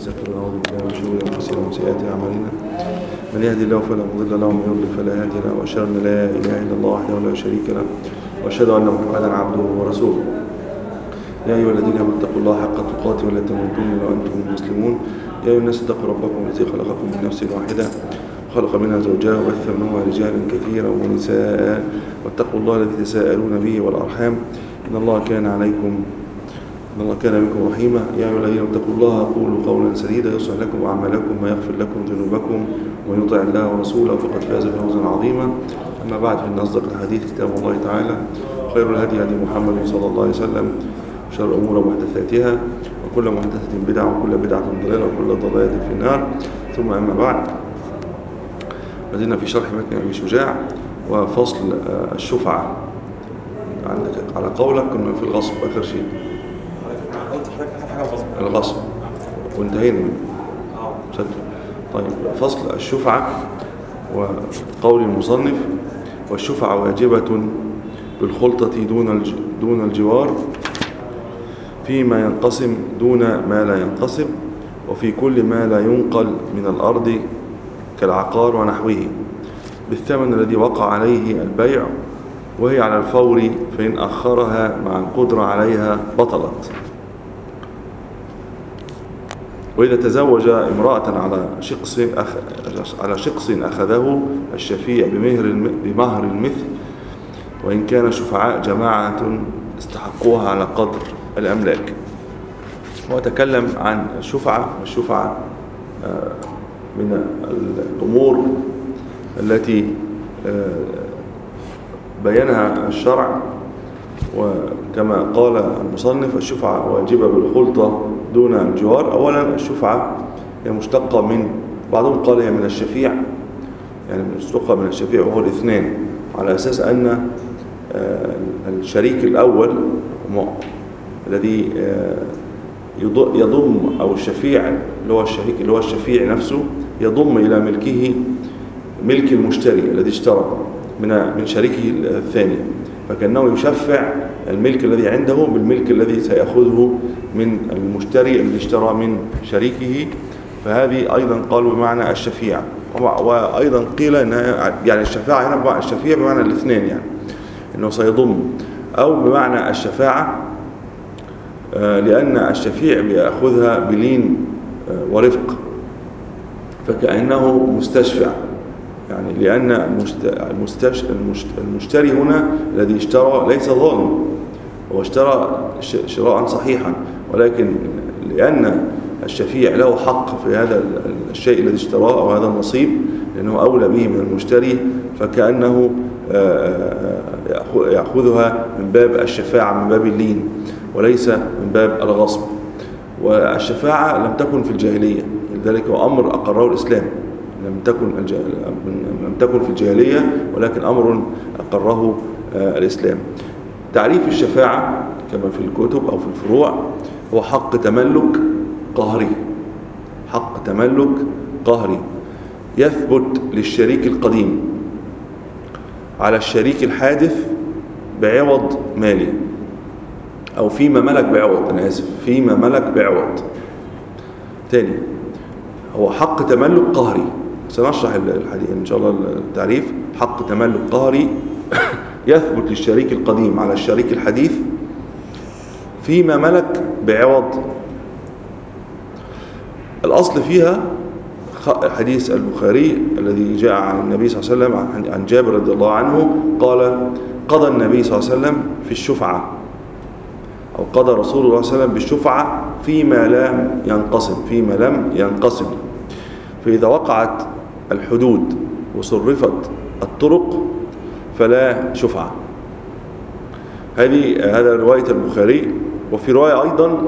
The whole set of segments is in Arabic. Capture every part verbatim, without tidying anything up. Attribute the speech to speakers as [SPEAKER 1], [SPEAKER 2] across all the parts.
[SPEAKER 1] ونستغفره ونعوذ بالله من شرور انفسنا ومن سيئات اعمالنا. من يهدي الله فلا مضل له ومن يضلل فلا هادي له، واشهد ان لا اله الا الله وحده لا شريك له، واشهد ان محمدا عبده ورسوله. يا ايها الذين امنوا اتقوا الله حق تقاته ولا تموتن الا وانتم مسلمون. يا ايها الناس اتقوا ربكم الذي خلقكم من نفس واحده خلق منها زوجها وبث منهما رجالا كثيرا ونساء، واتقوا الله الذي تساءلون به والارحام ان الله كان عليكم إن الله كان بكم رحيما. يا أيها الذين اتقوا الله قولوا قولا سديدا يصلح لكم أعمالكم ويغفر لكم ذنوبكم، ومن يطع الله ورسوله فقد فاز فوزا عظيما. أما بعد، فإن أصدق الحديث كتاب الله تعالى، خير الهدي هدي محمد صلى الله عليه وسلم، وشر الأمور محدثاتها، وكل محدثة بدعة، وكل بدعة ضلالة، وكل ضلالة في النار. ثم أما بعد، بدينا في شرح متن أبي شجاع وفصل الشفعة. عندك على قولك كنا في الغصب آخر شيء، الغصب وانتهينا منه. طيب، فصل الشفعة وقول المصنف: والشفعة واجبة بالخلطة دون دون الجوار، فيما ينقسم دون ما لا ينقسم، وفي كل ما لا ينقل من الأرض كالعقار ونحوه، بالثمن الذي وقع عليه البيع، وهي على الفور، فإن أخرها مع القدرة عليها بطلت. وإذا تزوج امرأة على شقص أخ... على شقص أخذه الشفيع بمهر الم... بمهر المثل، وإن كان شفعاء جماعة استحقوها على قدر الأملاك. وأتكلم عن الشفعة، والشفعة من الأمور التي بينها الشرع، وكما قال المصنف: الشفعة واجبة بالخلطة دون الجوار. أولا، الشفعة هي مشتقة من، بعضهم قال هي من الشفيع، يعني مشتقة من الشفيع وهو الاثنين، على أساس أن الشريك الأول الذي يضم، أو الشفيع اللي هو الشريك اللي هو الشفيع نفسه، يضم إلى ملكه ملك المشتري الذي اشترى من من شريكه الثاني، فكأنه يشفع الملك الذي عنده بالملك الذي سيأخذه من المشتري الذي اشترى من شريكه. فهذه أيضا قالوا بمعنى الشفيع. وأيضا قيل أن يعني الشفاعة هنا بمعنى الشفيع بمعنى الاثنين، يعني أنه سيضم، أو بمعنى الشفاعة لأن الشفيع بيأخذها بلين ورفق، فكأنه مستشفع، يعني لأن المشتري هنا الذي اشترى ليس ظالم، هو اشترى شراء صحيحا، ولكن لأن الشفيع له حق في هذا الشيء الذي اشتراه أو هذا النصيب، لأنه أولى به من المشتري، فكأنه يأخذها من باب الشفاعة، من باب اللين، وليس من باب الغصب. والشفاعة لم تكن في الجاهلية، لذلك هو أمر أقره الإسلام، لم تكن لم تكن في الجاهلية، ولكن أمر أقره الإسلام. تعريف الشفاعة كما في الكتب أو في الفروع هو حق تملك قهري، حق تملك قهري يثبت للشريك القديم على الشريك الحادث بعوض مالي، أو فيما ملك بعوض، أنا آسف فيما ملك بعوض. تاني، هو حق تملك قهري، سنشرح الحديث إن شاء الله التعريف. حق تملك قهري يثبت للشريك القديم على الشريك الحديث فيما ملك بعوض. الأصل فيها حديث البخاري الذي جاء عن النبي صلى الله عليه وسلم، عن جابر رضي الله عنه قال: قضى النبي صلى الله عليه وسلم في الشفعة، أو قضى رسول الله صلى الله عليه وسلم بالشفعة فيما لم ينقسم، فيما لم ينقسم فإذا وقعت الحدود وصرفت الطرق فلا شفعة. هذه هذا رواية البخاري. وفي رواية أيضا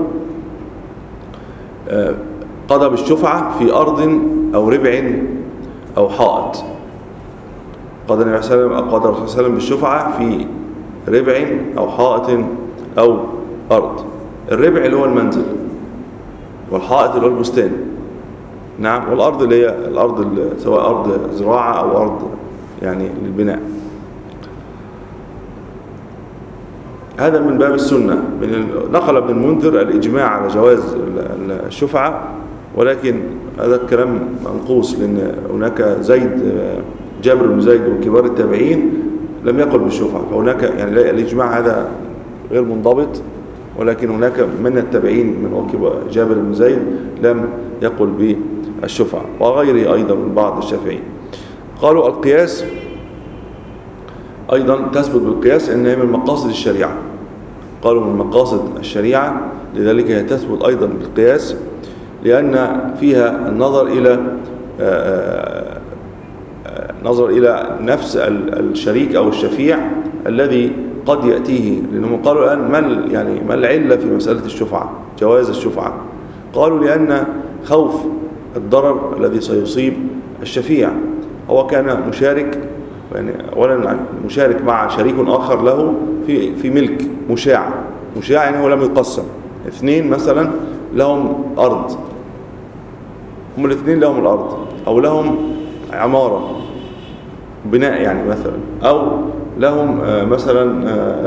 [SPEAKER 1] قضى بالشفعة في أرض أو ربع أو حائط. قضى النبي صلى الله عليه وسلم قضى الرسول صلى الله عليه وسلم بالشفعة في ربع أو حائط أو أرض. الربع اللي هو المنزل، والحائط اللي هو البستان، نعم، والأرض اللي هي الأرض سواء أرض زراعة أو أرض يعني للبناء. هذا من باب السنة. نقل ابن المنذر الإجماع على جواز الشفعة ولكن هذا الكلام منقوص، لأن هناك زيد جابر بن زيد وكبار التابعين لم يقل بالشفعة، فهناك يعني الإجماع هذا غير منضبط، ولكن هناك من التابعين من جابر بن زيد لم يقل بالشفعة، وغيره أيضا من بعض الشافعين. قالوا القياس أيضا تثبت بالقياس أنها من مقاصد الشريعة، قالوا من مقاصد الشريعة، لذلك هي تثبت أيضا بالقياس، لأن فيها النظر إلى نظر إلى نفس الشريك أو الشفيع الذي قد يأتيه، لأنهم قالوا الآن ما يعني ما العلة في مسألة الشفعة، جواز الشفعة؟ قالوا لأن خوف الضرر الذي سيصيب الشفيع، هو كان مشارك يعني أولا مشارك مع شريك آخر له في في ملك مشاع، مشاع يعني هو لم يقسم، اثنين مثلا لهم أرض، هم الاثنين لهم الأرض، أو لهم عمارة بناء يعني مثلا، أو لهم مثلا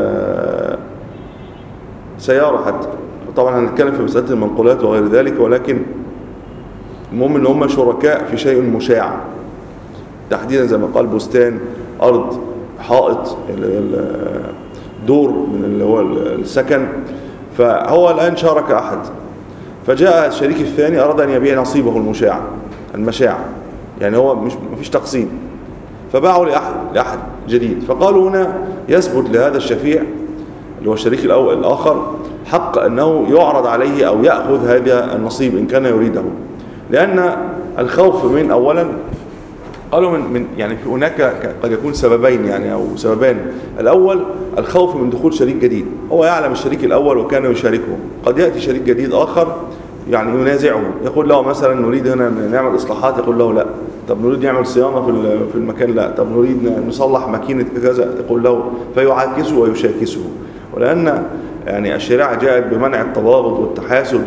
[SPEAKER 1] سيارة حتى، طبعا هنتكلم في مسألة المنقولات وغير ذلك، ولكن المهم ان هم شركاء في شيء مشاع تحديدا، زي ما قال بستان، أرض، حائط، دور من اللي هو السكن، فهو الآن شارك أحد، فجاء الشريك الثاني أراد أن يبيع نصيبه المشاع المشاع يعني هو مش مفيش تقسيم، فباعوا لأحد لأحد جديد، فقالوا هنا يثبت لهذا الشفيع اللي هو الشريك الأول الآخر حق أنه يعرض عليه أو يأخذ هذا النصيب إن كان يريده، لأن الخوف من أولا قالوا من, من يعني في هناك قد يكون سببين يعني أو سببان. الأول الخوف من دخول شريك جديد، هو يعلم الشريك الأول وكان يشاركه، قد يأتي شريك جديد آخر يعني ينازعه، يقول له مثلا نريد هنا نعمل إصلاحات، يقول له لا، طب نريد نعمل صيانة في في المكان، لا، طب نريد نصلح ماكينة كذا، يقول له، فيعاكسه ويشاكسه. ولأن يعني الشريعة جاءت بمنع التباغض والتحاسد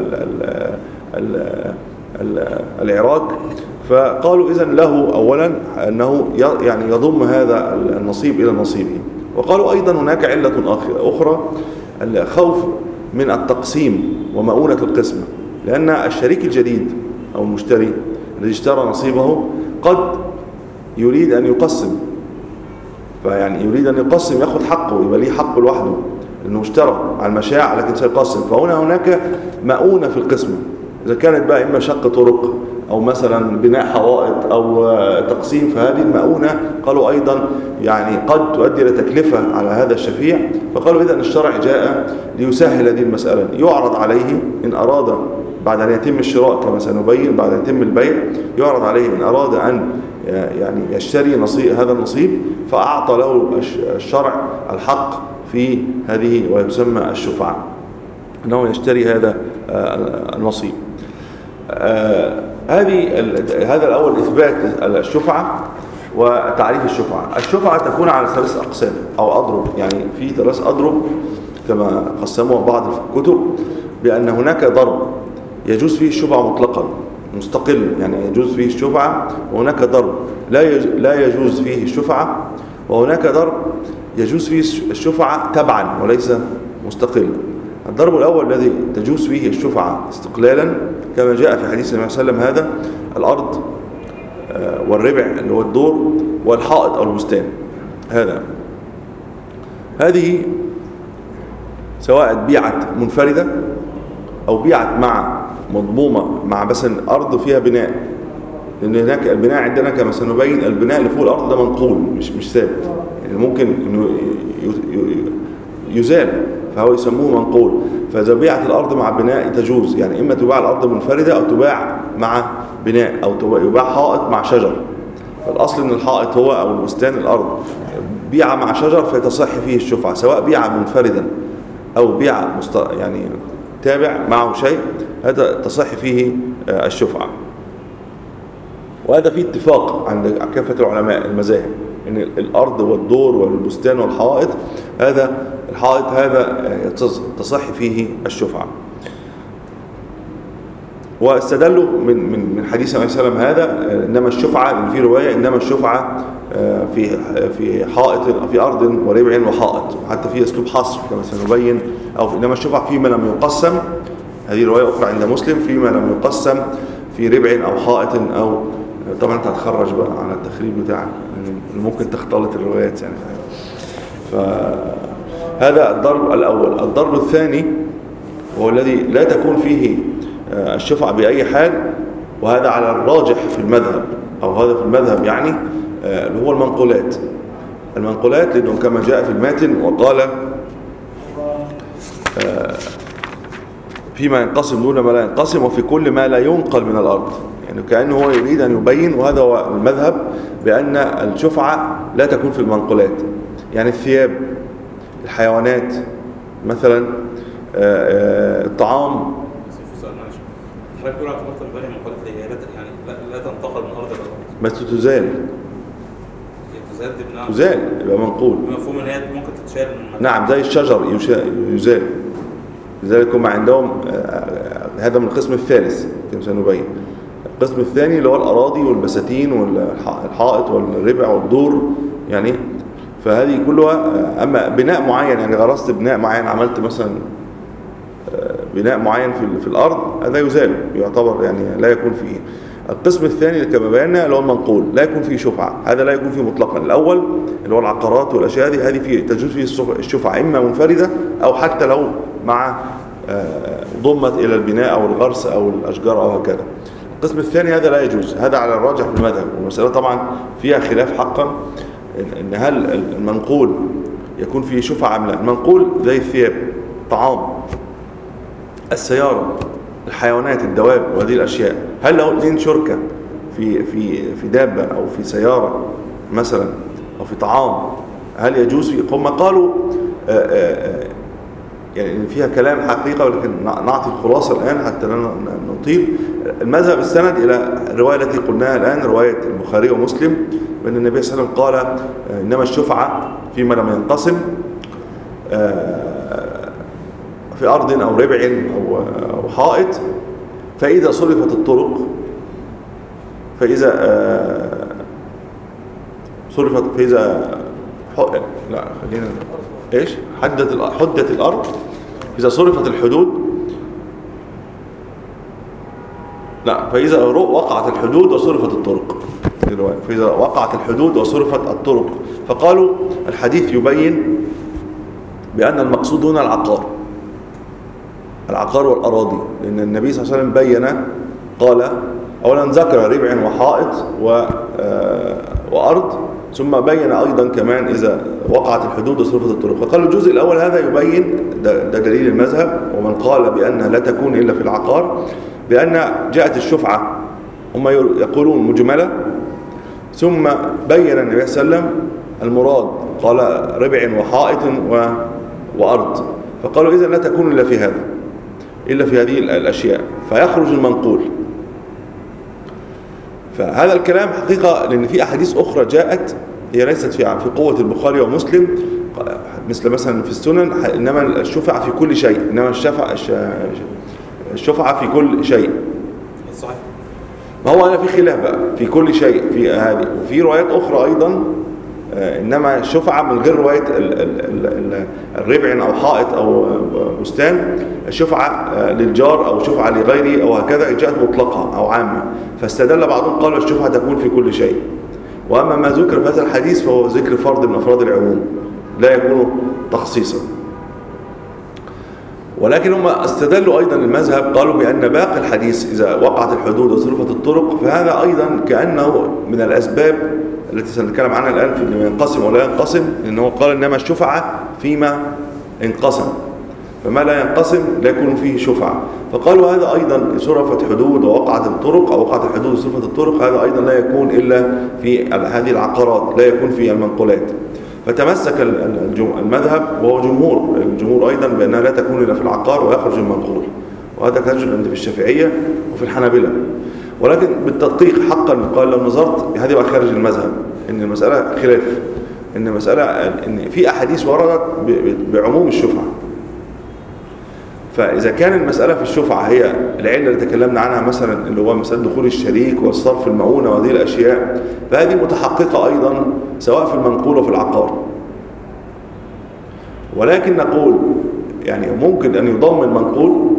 [SPEAKER 1] والإعراج، فقالوا إذن له أولا أنه يعني يضم هذا النصيب إلى نصيبه. وقالوا أيضا هناك علة أخرى، الخوف من التقسيم ومؤونة القسمة، لأن الشريك الجديد أو المشتري الذي اشترى نصيبه قد يريد أن يقسم، فيعني يريد أن يقسم يأخذ حقه، يبقى ليه حق لوحده لأنه اشترى على المشاع لكن سيقسم، فهنا هناك مؤونة في القسمة، إذا كانت بقى إما شق طرق أو مثلا بناء حوائط أو تقسيم، فهذه المؤونة قالوا أيضا يعني قد تؤدي إلى تكلفة على هذا الشفيع، فقالوا إذن الشرع جاء ليسهل هذه المسألة، يعرض عليه إن أراد بعد أن يتم الشراء كما سنبين، بعد أن يتم البيع يعرض عليه إن أراد أن يعني يشتري نصيب هذا النصيب، فأعطى له الشرع الحق في هذه ويسمى الشفعة، أنه يشتري هذا النصيب. هذه هذا الأول إثبات الشفعة وتعريف الشفعة. الشفعة تكون على ثلاث أقسام أو أضرب، يعني في ثلاث أضرب كما قسموها بعض الكتب، بأن هناك ضرب يجوز فيه الشفعة مطلقا مستقل، يعني يجوز فيه الشفعة، وهناك ضرب لا لا يجوز فيه الشفعة، وهناك ضرب يجوز فيه الشفعة تبعا وليس مستقل. الضرب الأول الذي تجوز فيه الشفعة استقلالا كما جاء في حديث النبي صلى الله عليه وسلم، هذا الأرض والربع اللي هو الدور والحائط أو البستان، هذا هذه سواء بيعت منفردة أو بيعت مع مضمومة مع بس أرض فيها بناء، لأن هناك البناء عندنا كما سنبين البناء اللي فوق الأرض ده منقول مش مش ثابت، يعني ممكن إنه يزال فهو يسموه منقول. فإذا بيعت الأرض مع بناء تجوز، يعني إما تباع الأرض منفردة أو تباع مع بناء أو يباع حائط مع شجر. فالأصل إن الحائط هو أو البستان الأرض بيع مع شجر فيتصح فيه الشفعة، سواء بيع منفردا أو بيع مست... يعني تابع معه شيء، هذا تصح فيه الشفعة. وهذا فيه اتفاق عند كافة العلماء المذاهب ان الارض والدور والبستان والحائط، هذا الحائط هذا تصح فيه الشفعة. واستدلوا من من من حديث النبي صلى الله عليه وسلم هذا، انما الشفعة في رواية انما الشفعة في في حائط في ارض وربع وحائط، وحتى في اسلوب حصر كما سنبين، او انما الشفعة فيما لم يقسم هذه رواية أخرى عند مسلم فيما لم يقسم في ربع أو حائط أو طبعا أنت هتخرج بقى على التخريج بتاعك يعني ممكن تختلط الروايات يعني. فهذا الضرب الأول. الضرب الثاني هو الذي لا تكون فيه الشفعة بأي حال، وهذا على الراجح في المذهب أو هذا في المذهب يعني اللي هو المنقولات. المنقولات لأنه كما جاء في الماتن وقال فيما ينقسم دون ما لا ينقسم وفي كل ما لا ينقل من الأرض، يعني كأنه هو يريد أن يبين، وهذا هو المذهب، بأن الشفعة لا تكون في المنقولات. يعني الثياب، الحيوانات مثلا، الطعام.
[SPEAKER 2] حضرتك بتقول اعتبرت البني منقولات هي يعني لا تنتقل من أرض الأرض
[SPEAKER 1] بس تزال.
[SPEAKER 2] تزال دي بناء
[SPEAKER 1] تزال يبقى منقول.
[SPEAKER 2] مفهوم ان هي ممكن تتشال من
[SPEAKER 1] نعم زي الشجر يزال. لذلك هم عندهم هذا من القسم الثالث كما سنبين. القسم الثاني اللي هو الأراضي والبساتين والحائط والربع والدور يعني. فهذه كلها أما بناء معين يعني غرست بناء معين، عملت مثلا بناء معين في في الأرض، هذا يزال يعتبر يعني لا يكون فيه. القسم الثاني كما بينا اللي هو المنقول لا يكون فيه شفعة، هذا لا يكون فيه مطلقا. الأول اللي هو العقارات والأشياء هذه هذه فيه تجوز فيه الشفعة إما منفردة أو حتى لو مع ضمت إلى البناء أو الغرس أو الأشجار أو هكذا. القسم الثاني هذا لا يجوز، هذا على الراجح في المذهب، والمسألة طبعا فيها خلاف حقا إن هل المنقول يكون فيه شفعة أم لا. المنقول زي الثياب، طعام، السيارة، الحيوانات، الدواب وهذه الأشياء، هل لو اثنين شركة في في في دابة أو في سيارة مثلا أو في طعام هل يجوز فيه؟ هم قالوا آآ آآ يعني فيها كلام حقيقة، ولكن نعطي الخلاصة الآن حتى لا نطيل. المذهب استند إلى الرواية التي قلناها الآن، رواية البخاري ومسلم، بأن النبي صلى الله عليه وسلم قال إنما الشفعة فيما لم ينقسم في أرض أو ربع أو حائط، فإذا صرفت الطرق فإذا صرفت فإذا لا خلينا إيش حدت حدت الأرض، إذا صرفت الحدود لا فإذا وقعت الحدود وصرفت الطرق، فإذا وقعت الحدود وصرفت الطرق. فقالوا الحديث يبين بأن المقصود هنا العقار العقار والأراضي، لأن النبي صلى الله عليه وسلم بين قال أولا ذكر ربع وحائط وأرض، ثم بين أيضا كمان إذا وقعت الحدود وصرفت الطرق. فقالوا الجزء الأول هذا يبين ده, ده دليل المذهب، ومن قال بأنها لا تكون إلا في العقار، بأن جاءت الشفعة هم يقولون مجملة، ثم بين النبي صلى الله عليه وسلم المراد قال ربع وحائط وأرض، فقالوا إذا لا تكون إلا في هذا إلا في هذه الأشياء، فيخرج المنقول. فهذا الكلام حقيقة لأن في أحاديث أخرى جاءت هي ليست في في قوة البخاري ومسلم، مثل مثلا في السنن إنما الشفعة في كل شيء، إنما الشفعة الشفعة في كل شيء.
[SPEAKER 2] صحيح.
[SPEAKER 1] ما هو أنا في خلاف بقى في كل شيء في هذه، وفي روايات أخرى أيضا إنما الشفعة من غير رواية الربع أو حائط أو بستان، الشفعة للجار أو شفعة لغيره أو هكذا جاءت مطلقة أو عامة، فاستدل بعضهم قالوا الشفعة تكون في كل شيء. وأما ما ذكر في هذا الحديث فهو ذكر فرد من أفراد العموم لا يكون تخصيصا. ولكن هم استدلوا أيضا المذهب قالوا بأن باقي الحديث إذا وقعت الحدود وصرفت الطرق فهذا أيضا كأنه من الأسباب التي سنتكلم عنها الآن في إنه ينقسم ولا ينقسم، لأنه قال إنما الشفعة فيما انقسم، فما لا ينقسم لا يكون فيه شفعة. فقالوا هذا أيضا صرفت حدود ووقعت الطرق أو وقعت الحدود وصرفت الطرق، هذا أيضا لا يكون إلا في هذه العقارات، لا يكون في المنقولات. فتمسك المذهب وهو جمهور الجمهور أيضا بأنها لا تكون إلا في العقار ويخرج المنقول، وهذا كان عند في الشافعية وفي الحنابلة. ولكن بالتدقيق حقا قال لو نظرت هذه بقى خارج المذهب ان المسألة خلاف، ان المسألة ان في احاديث وردت بعموم الشفعة، فاذا كان المسألة في الشفعة هي العلة اللي تكلمنا عنها مثلا اللي هو مسألة دخول الشريك والصرف المعونة وهذه الاشياء، فهذه متحققة ايضا سواء في المنقول وفي العقار. ولكن نقول يعني ممكن ان يضم المنقول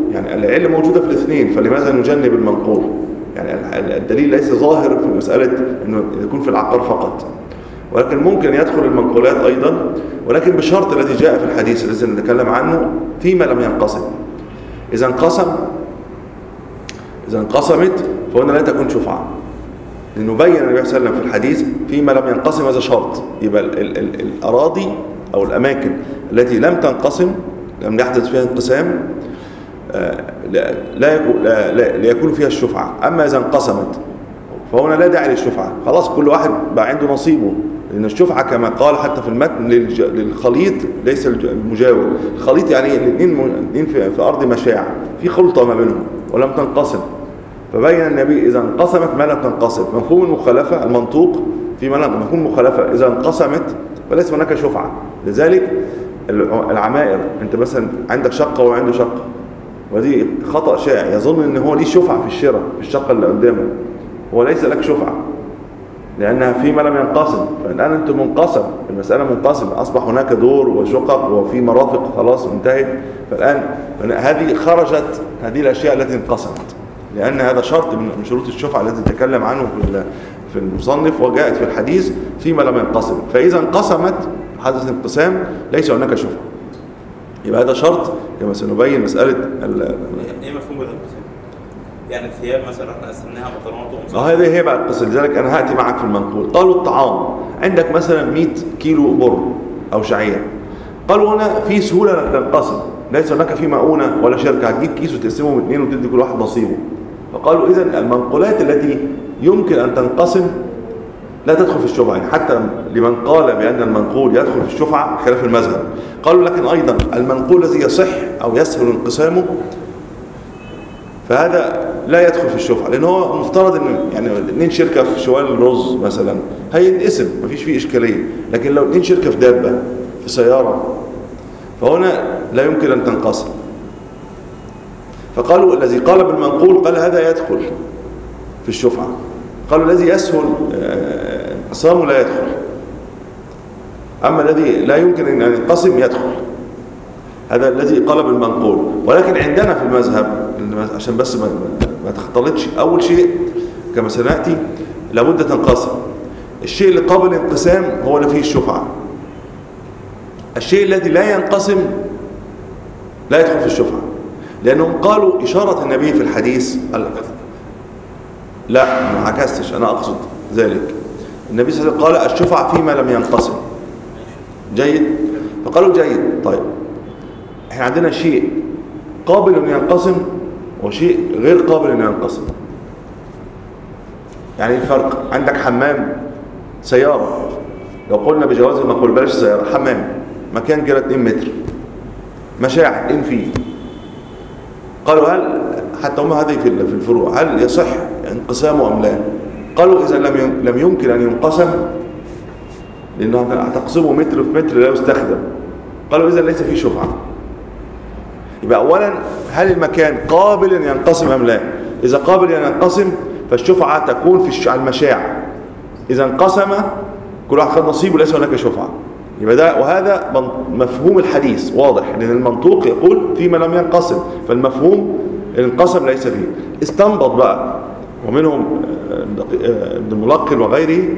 [SPEAKER 1] يعني العلة موجودة في الاثنين، فلماذا نجنب المنقول؟ يعني الدليل ليس ظاهر في مسألة أنه يكون في العقار فقط، ولكن ممكن يدخل المنقولات أيضا، ولكن بشرط الذي جاء في الحديث الذي نتكلم عنه فيما لم ينقسم. إذا انقسم إذا انقسمت فهنا لا تكون شفعة، لأنه بين النبي صلى الله عليه وسلم في الحديث فيما لم ينقسم هذا شرط. يبقى ال ال ال الأراضي أو الأماكن التي لم تنقسم، لم يحدث فيها انقسام، آه لا, لا, يكون لا, لا, لا يكون فيها الشفعة. أما إذا انقسمت فهنا لا داعي للشفعة، خلاص كل واحد بقى عنده نصيبه، لأن الشفعة كما قال حتى في المتن للخليط ليس المجاور. الخليط يعني الاثنين في, في أرض مشاع، في خلطة ما بينهم ولم تنقسم، فبين النبي إذا انقسمت ما لم تنقسم. مفهوم المخالفة المنطوق في مفهوم المخالفة إذا انقسمت فليس هناك شفعة. لذلك العمائر، أنت مثلا عندك شقة وعنده شقة، ودي خطأ شائع، يظن أن هو ليه شفعة في الشراء في الشقة اللي قدامه، هو ليس لك شفعة لأنها فيما لم ينقسم. فالآن أنت منقسم، المسألة منقسمة، أصبح هناك دور وشقق وفي مرافق خلاص انتهت. فالآن هذه خرجت هذه الأشياء التي انقسمت، لأن هذا شرط من شروط الشفعة الذي تكلم عنه في في المصنف، وجاءت في الحديث فيما لم ينقسم. فإذا انقسمت حدث انقسام ليس هناك شفعة. يبقى هذا شرط كما سنبين مسألة
[SPEAKER 2] ايه مفهوم الانقسام؟ يعني الثياب مثلا احنا قسمناها مقارنات ومصاريف.
[SPEAKER 1] اه هذه هي بقى القصة. لذلك أنا هأتي معك في المنقول. قالوا الطعام عندك مثلا مئة كيلو بر أو شعير، قالوا هنا في سهولة أن تنقسم، ليس هناك في مؤونة ولا شركة هتجيب كيس وتقسمه اثنين وتدي كل واحد نصيبه. فقالوا إذن المنقولات التي يمكن أن تنقسم لا تدخل في الشفعة، يعني حتى لمن قال بأن المنقول يدخل في الشفعة خلاف المذهب. قالوا لكن أيضا المنقول الذي يصح أو يسهل انقسامه فهذا لا يدخل في الشفعة، لأن هو مفترض أن يعني اثنين شركة في شوال الرز مثلا هينقسم مفيش فيه إشكالية، لكن لو اثنين شركة في دابة في سيارة فهنا لا يمكن أن تنقسم. فقالوا الذي قال بالمنقول قال هذا يدخل في الشفعة. قالوا الذي يسهل انقسامه لا يدخل، أما الذي لا يمكن أن ينقسم يدخل. هذا الذي قال بالمنقول. ولكن عندنا في المذهب عشان بس ما, ما تختلطش، أول شيء كما سنأتي لابد تنقسم. الشيء اللي قابل انقسام هو اللي فيه الشفعة. الشيء الذي لا ينقسم لا يدخل في الشفعة، لأنهم قالوا إشارة النبي في الحديث. لا ما عكستش، أنا أقصد ذلك. النبي صلى الله عليه وسلم قال الشفعة فيما لم ينقسم. جيد؟ فقالوا جيد. طيب احنا عندنا شيء قابل أن ينقسم وشيء غير قابل أن ينقسم. يعني الفرق، عندك حمام سيارة، لو قلنا بجواز المنقول بلاش سيارة، حمام مكان كده اتنين متر مشاع اتنين فيه، قالوا هل حتى هم هذه في الفروع هل يصح انقسامه أم لا؟ قالوا إذا لم لم يمكن أن ينقسم لأنه هتقسمه متر في متر لا يستخدم، قالوا إذا ليس فيه شفعة. يبقى أولا هل المكان قابل أن ينقسم أم لا؟ إذا قابل أن ينقسم فالشفعة تكون في على المشاع. إذا انقسم كل واحد خد نصيبه ليس هناك شفعة. يبقى ده وهذا مفهوم الحديث واضح، لأن المنطوق يقول فيما لم ينقسم، فالمفهوم انقسم ليس فيه. استنبط بقى ومنهم ابن الملقن وغيره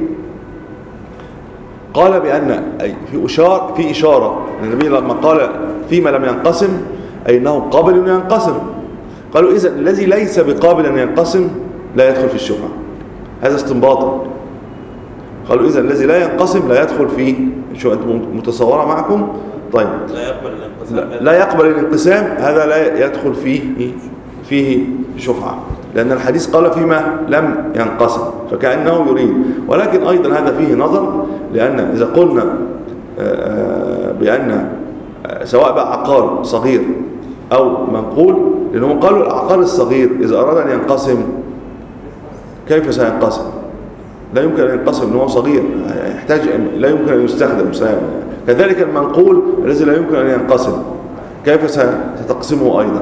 [SPEAKER 1] قال بأن في إشارة في إشارة النبي لما قال فيما لم ينقسم أي أنه قابل أن ينقسم. قالوا إذا الذي ليس بقابل أن ينقسم لا يدخل في الشفعة. هذا استنباطا. قالوا إذا الذي لا ينقسم لا يدخل فيه. شو أنتم متصورة معكم؟ طيب
[SPEAKER 2] لا يقبل الانقسام،
[SPEAKER 1] لا, لا يقبل الانقسام، هذا لا يدخل فيه فيه شفعة، لأن الحديث قال فيما لم ينقسم فكأنه يريد. ولكن أيضا هذا فيه نظر، لأن إذا قلنا بأن سواء بقى عقار صغير أو منقول، لأنهم قالوا العقار الصغير إذا أراد أن ينقسم كيف سينقسم؟ لا يمكن أن ينقسم لأنه صغير يحتاج، لا يمكن أن يستخدم. كذلك المنقول الذي لا يمكن أن ينقسم كيف ستقسمه أيضا؟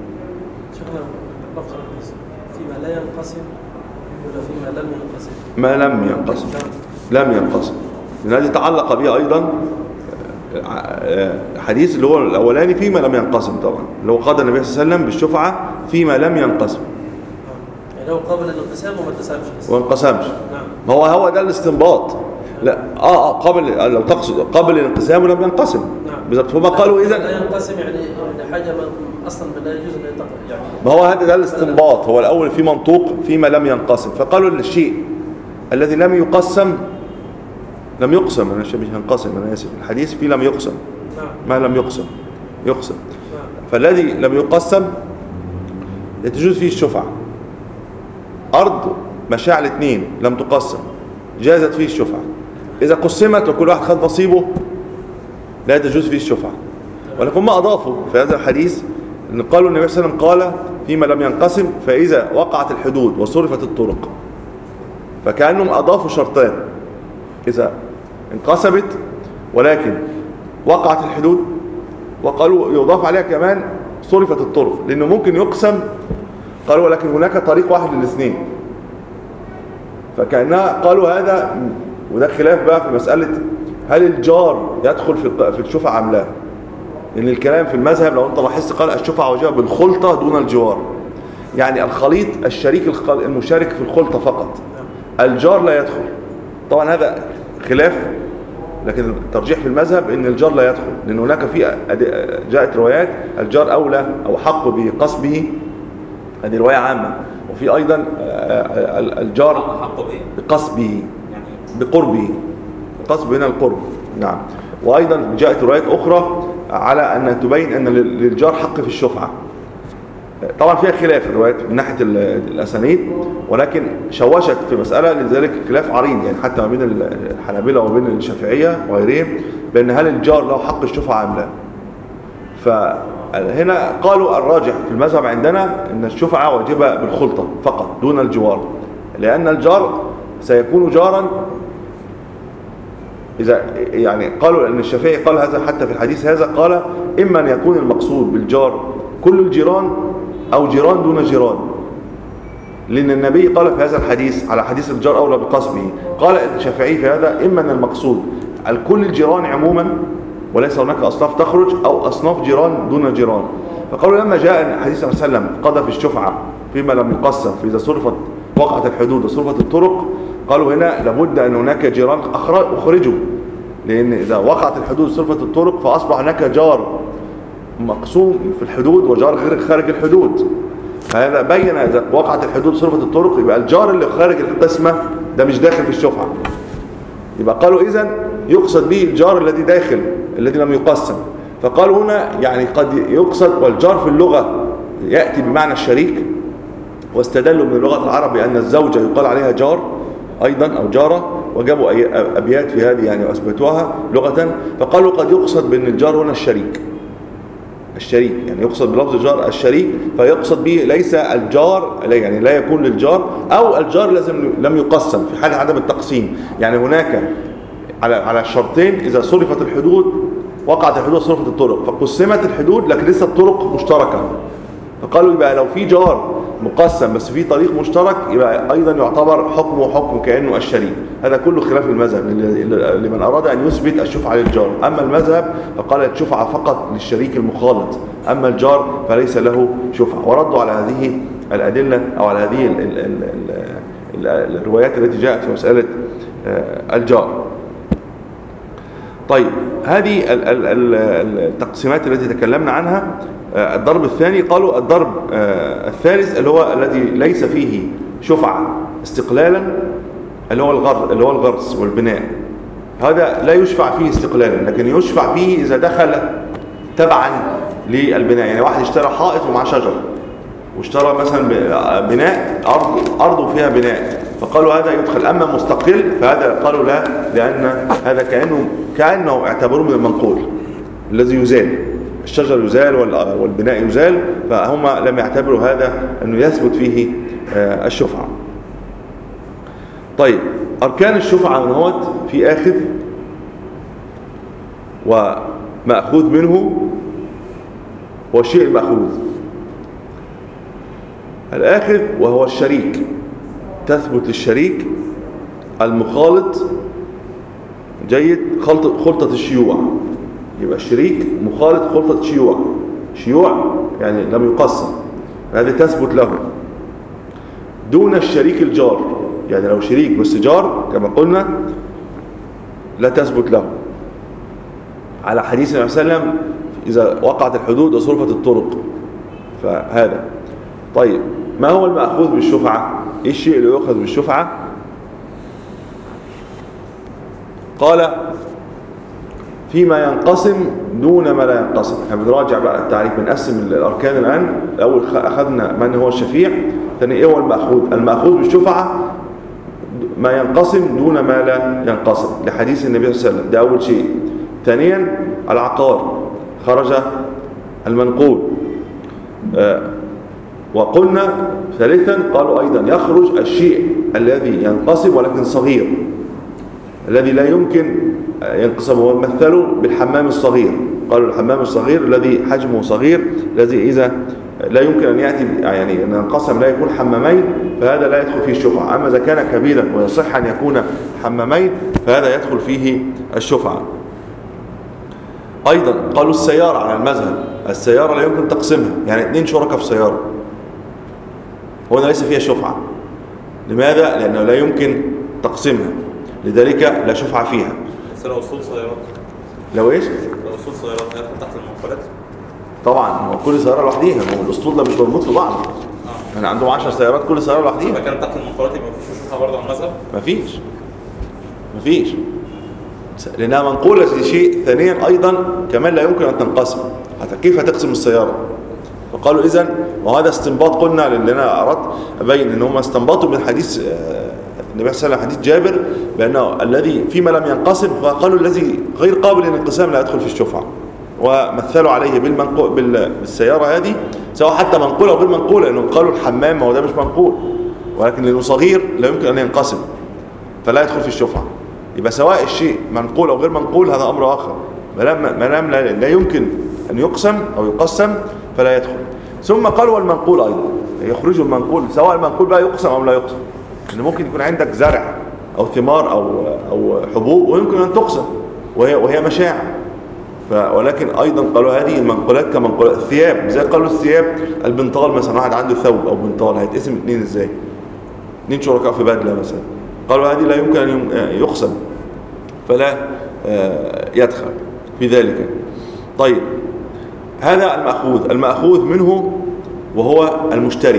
[SPEAKER 3] فيما لا ينقسم ولا فيما لم ينقسم؟
[SPEAKER 1] ما لم ينقسم، لم ينقسم، لأن هذه تعلق به أيضا حديث اللي هو الأولاني فيما لم ينقسم طبعا، اللي هو قضى النبي صلى الله عليه وسلم بالشفعة فيما لم ينقسم.
[SPEAKER 3] يعني هو قبل الانقسام وما انقسمش لسه.
[SPEAKER 1] وما انقسمش.
[SPEAKER 3] نعم.
[SPEAKER 1] ما هو هو ده الاستنباط. لا اه اه قبل، لو تقصد قبل الانقسام ولم ينقسم.
[SPEAKER 3] نعم.
[SPEAKER 1] بالظبط. فما قالوا اذا
[SPEAKER 3] لا ينقسم يعني يعني حاجه ما اصلا لا يجوز ان ينتقل يعني.
[SPEAKER 1] ما هو هذا ده الاستنباط، هو الاول في منطوق فيما لم ينقسم، فقالوا الشيء الذي لم يقسم لم يقسم، انا مش هنقسم، انا اسف، الحديث فيه لم يقسم.
[SPEAKER 3] نعم.
[SPEAKER 1] ما لم يقسم يقسم.
[SPEAKER 3] نعم.
[SPEAKER 1] فالذي لم يقسم يتجوز فيه الشفعة. أرض مشاع الاثنين لم تقسم جازت فيه الشفعة. إذا قسمت وكل واحد خد نصيبه لا تجوز فيه الشفعة. ولكن ما أضافوا في هذا الحديث أن قالوا النبي صلى الله عليه وسلم قال فيما لم ينقسم فإذا وقعت الحدود وصرفت الطرق، فكأنهم أضافوا شرطان: إذا انقسمت ولكن وقعت الحدود، وقالوا يضاف عليها كمان صرفت الطرق، لأنه ممكن يقسم، قالوا ولكن هناك طريق واحد للاثنين، فكأنها قالوا هذا. وده خلاف بقى في مسألة هل الجار يدخل في الشفعة أم لا، لأن الكلام في المذهب لو أنت لاحظت قال الشفعة واجبة بالخلطة دون الجوار، يعني الخليط الشريك المشارك في الخلطة فقط، الجار لا يدخل. طبعا هذا خلاف، لكن الترجيح في المذهب ان الجار لا يدخل، لان هناك في جاءت روايات الجار اولى او حق بقصبه، هذه روايه عامه، وفي ايضا الجار بقصبه بقربه، قصب هنا القرب. نعم. وايضا جاءت روايات اخرى على ان تبين ان للجار حق في الشفعه. طبعا فيها خلاف الروايات من ناحيه الاسانيد، ولكن شوشت في مساله، لذلك خلاف عريض يعني حتى ما بين الحنابلة وما بين الشافعيه وغيرهم، بان هل الجار له حق الشفعه ام لا. فهنا قالوا الراجح في المذهب عندنا ان الشفعه واجبه بالخلطه فقط دون الجوار، لان الجار سيكون جارا إذا يعني قالوا ان الشافعي قال هذا حتى في الحديث هذا، قال اما ان يكون المقصود بالجار كل الجيران أو جيران دون جيران، لأن النبي قال في هذا الحديث على حديث الجار أولى بقسمه، قال الشافعي في هذا إما أن المقصود الكل الجيران عموما وليس هناك أصناف تخرج، أو أصناف جيران دون جيران. فقالوا لما جاء الحديث صلى الله عليه وسلم قضى في الشفعة فيما لم يقسم، فإذا صرفت وقعت الحدود وصرفت الطرق، قالوا هنا لابد أن هناك جيران أخرجوا، لأن إذا وقعت الحدود وصرفت الطرق فأصبح هناك جار مقسوم في الحدود وجار غير خارج الحدود. فهذا بين إذا وقعت الحدود صرفت الطرق يبقى الجار اللي خارج القسمة ده مش داخل في الشفعة. يبقى قالوا إذن يقصد به الجار الذي داخل الذي لم يقسم. فقالوا هنا يعني قد يقصد، والجار في اللغة يأتي بمعنى الشريك، واستدلوا من اللغة العرب بأن الزوجة يقال عليها جار أيضا أو جارة، وجابوا أبيات في هذه يعني وأثبتوها لغة. فقالوا قد يقصد بأن الجار هنا الشريك، الشريك يعني يقصد بلفظ الجار الشريك، فيقصد به ليس الجار يعني لا يكون للجار، أو الجار لازم لم يقسم في حالة عدم التقسيم. يعني هناك على على الشرطين، إذا صرفت الحدود وقعت الحدود وصرفت الطرق، فقسمت الحدود لكن لسه الطرق مشتركة، فقالوا يبقى لو في جار مقسم بس في طريق مشترك يبقى أيضا يعتبر حكمه حكم كأنه الشريك. هذا كله خلاف المذهب لمن أراد أن يثبت الشفعة للجار. أما المذهب فقال الشفعة فقط للشريك المخالط، أما الجار فليس له شفعة. وردوا على هذه الأدلة أو على هذه ال ال ال ال ال الروايات التي جاءت في مسألة الجار. طيب هذه التقسيمات التي تكلمنا عنها. الضرب الثاني قالوا الضرب الثالث اللي هو الذي ليس فيه شفعة استقلالا، اللي هو الغرس اللي هو الغرس والبناء. هذا لا يشفع فيه استقلالا، لكن يشفع فيه إذا دخل تبعا للبناء. يعني واحد اشترى حائط ومع شجر، واشترى مثلا بناء أرض أرض فيها بناء، فقالوا هذا يدخل. أما مستقل فهذا قالوا لا، لأن هذا كأنه كأنه اعتبروه من المنقول الذي يزال، الشجر يزال والبناء يزال، فهم لم يعتبروا هذا أنه يثبت فيه الشفعة. طيب أركان الشفعة هنوت في آخذ ومأخوذ منه والشيء المأخوذ. الآخذ وهو الشريك، تثبت للشريك المخالط جيد خلطة, خلطة الشيوع، يبقى الشريك مخالط خلطة شيوع، شيوع يعني لم يقسم، هذه تثبت له دون الشريك الجار. يعني لو شريك بس جار كما قلنا لا تثبت له، على حديث النبي صلى الله عليه وسلم إذا وقعت الحدود وصرفت الطرق. فهذا طيب. ما هو المأخوذ بالشفعة؟ إيه الشيء اللي يؤخذ بالشفعة؟ قال فيما ينقسم دون ما لا ينقسم. احنا بنراجع بقى التعريف، بنقسم الأركان الآن. الأول أخذنا من هو الشفيع، ثاني إيه هو المأخوذ. المأخوذ بالشفعة ما ينقسم دون ما لا ينقسم لحديث النبي صلى الله عليه وسلم، ده أول شيء. ثانيا العقار خرج المنقول. آه وقلنا ثالثا قالوا أيضا يخرج الشيء الذي ينقسم ولكن صغير، الذي لا يمكن ينقسم، ومثلوا بالحمام الصغير. قالوا الحمام الصغير الذي حجمه صغير، الذي إذا لا يمكن أن يأتي يعني أن ينقسم لا يكون حمامين، فهذا لا يدخل فيه الشفعة. أما إذا كان كبيرا ويصح أن يكون حمامين فهذا يدخل فيه الشفعة. أيضا قالوا السيارة على المذهب، السيارة لا يمكن تقسمها، يعني اثنين شركاء في سيارة هنا ليس فيها شفعة. لماذا؟ لأنه لا يمكن تقسيمها، لذلك لا شفعة فيها.
[SPEAKER 2] بس لو أصول سيارات،
[SPEAKER 1] لو إيش؟
[SPEAKER 2] لو أصول سيارات هيدخل تحت المنقولات؟
[SPEAKER 1] طبعا، هو كل سيارة لوحديها، هو الأسطول ده مش مربوط في بعض. اه أنا عندهم عشر سيارات كل سيارة لوحديها.
[SPEAKER 2] إذا كان تحت المنقولات يبقى مفيش شفعة برضه على المذهب؟
[SPEAKER 1] مفيش مفيش لأنها منقولة شيء. ثانيا أيضا كمان لا يمكن أن تنقسم، حتى كيف هتقسم السيارة؟ فقالوا إذن، وهذا استنباط قلنا اللي أنا أردت أبين إن هم استنبطوا من حديث النبي صلى الله عليه وسلم، حديث جابر، بأنه الذي فيما لم ينقسم، فقالوا الذي غير قابل للانقسام لا يدخل في الشفعة، ومثلوا عليه بالمنقو... بالسيارة هذه، سواء حتى منقولة أو غير منقولة، لأنهم قالوا الحمام هو ده مش منقول، ولكن لأنه صغير لا يمكن أن ينقسم فلا يدخل في الشفعة. يبقى سواء الشيء منقول أو غير منقول هذا أمر آخر، ما دام لا يمكن أن يقسم أو يقسم فلا يدخل. ثم قالوا والمنقول أيضا يخرج المنقول، سواء المنقول بقى يقسم أو لا يقسم، لأن ممكن يكون عندك زرع أو ثمار أو أو حبوب ويمكن أن تقسم وهي وهي مشاع. ولكن أيضا قالوا هذه المنقولات كمنقولات الثياب، زي قالوا الثياب البنطال مثلا، واحد عنده ثوب أو بنطال هيتقسم اثنين إزاي؟ اثنين شركاء في بدلة مثلا، قالوا هذه لا يمكن أن يقسم فلا يدخل في ذلك. طيب، هذا المأخوذ المأخوذ منه وهو المشتري.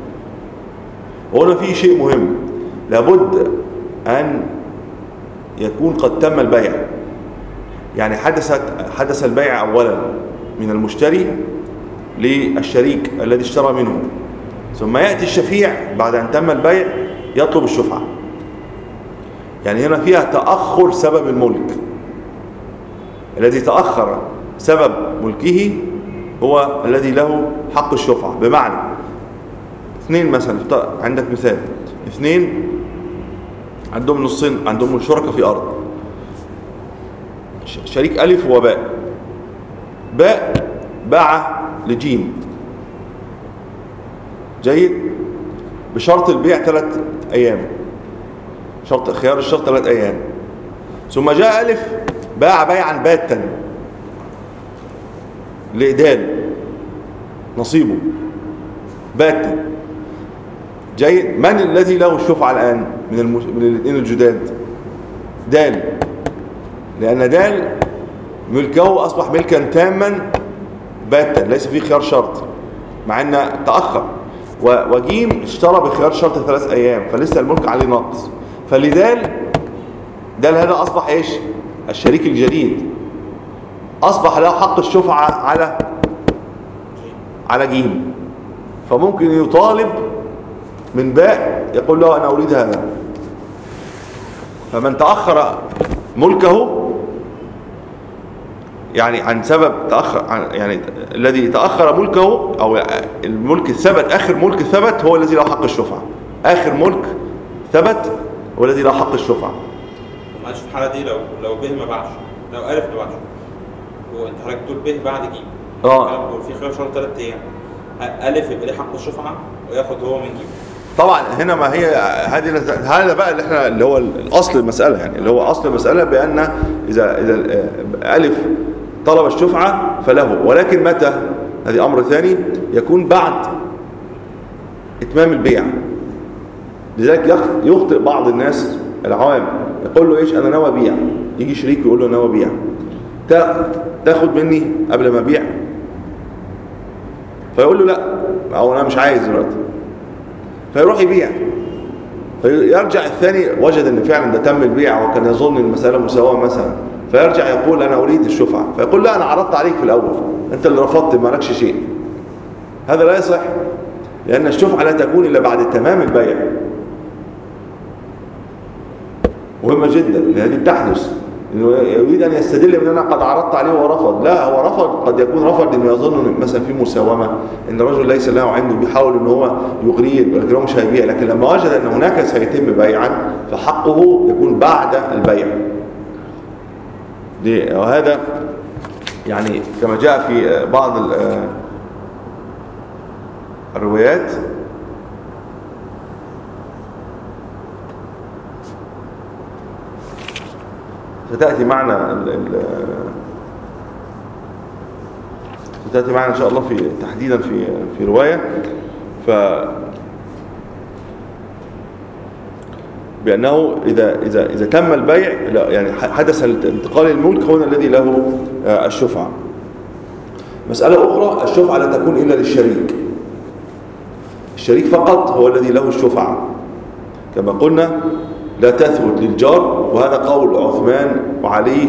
[SPEAKER 1] وهنا في شيء مهم، لابد أن يكون قد تم البيع، يعني حدثت حدث البيع أولا من المشتري للشريك الذي اشترى منه، ثم يأتي الشفيع بعد أن تم البيع يطلب الشفعة. يعني هنا فيها تأخر سبب الملك، الذي تأخر سبب ملكه هو الذي له حق الشفعة. بمعنى اثنين مثلا، عندك مثال، اثنين عندهم نصين، عندهم شركة في أرض، شريك ألف وباء، باء باع لجيم، جيد، بشرط البيع ثلاث أيام، شرط خيار الشرط ثلاث أيام. ثم جاء ألف باع بيعا باتا لإدال نصيبه باتا، جيد. من الذي له الشفعة الآن من المش... من الاثنين الجداد؟ دال، لأن دال ملكه أصبح ملكا تاما باتا ليس فيه خيار شرط، مع أن تأخر. و... وجيم اشترى بخيار شرط ثلاث أيام فلسه الملك عليه ناقص، فلدال دال هذا أصبح إيش؟ الشريك الجديد، أصبح له حق الشفعة على على جيم، فممكن يطالب من باء يقول له أنا أريد هذا. فمن تأخر ملكه يعني عن سبب تأخر، يعني الذي تأخر ملكه أو الملك ثبت، آخر ملك ثبت هو الذي له حق الشفعة، آخر ملك ثبت هو الذي له حق الشفعة.
[SPEAKER 2] معلش في الحالة دي لو لو به ما باعش، لو ألف ما باعش، وأنت حضرتك تقول به بعد جيم،
[SPEAKER 1] اه
[SPEAKER 2] في خيار شهر ثلاث أيام، ألف يبقى ليه حق الشفعة وياخد هو من جيم.
[SPEAKER 1] طبعا هنا ما هي هذه، هذا بقى اللي احنا اللي هو الاصل المساله، يعني اللي هو اصل المساله بان اذا اذا الف طلب الشفعة فله، ولكن متى؟ هذه أمر ثاني، يكون بعد إتمام البيع. لذلك يخطئ بعض الناس العوام، يقول له إيش؟ أنا ناوي أبيع، يجي شريك يقول له ناوي أبيع، تاخد مني قبل ما أبيع؟ فيقول له لا، أو أنا مش عايز دلوقتي، فيروح يبيع، فيرجع الثاني وجد أن فعلا ده تم البيع وكان يظن المسألة مساواة مثلا، فيرجع يقول أنا أريد الشفعة، فيقول لا أنا عرضت عليك في الأول، أنت اللي رفضت، ما لكش شيء. هذا لا يصح، لأن الشفعة لا تكون إلا بعد تمام البيع. مهمة جدا، لأن هذه بتحدث، إنه يريد أن يستدل من أنا قد عرضت عليه ورفض. لا، هو رفض، قد يكون رفض لأنه يظن مثلا في مساومة، إن الرجل ليس له عنده، بيحاول إن هو يغريه، ولكن هو مش هيبيع. لكن لما وجد أن هناك سيتم بيعا فحقه يكون بعد البيع. وهذا يعني كما جاء في بعض الروايات ستأتي معنا ال ال ستأتي معنا إن شاء الله في تحديدا في في رواية، ف بأنه إذا إذا إذا تم البيع، يعني حدث انتقال الملك، هنا الذي له الشفعة. مسألة أخرى، الشفعة لا تكون إلا للشريك، الشريك فقط هو الذي له الشفعة، كما قلنا لا تثبت للجار، وهذا قول عثمان وعلي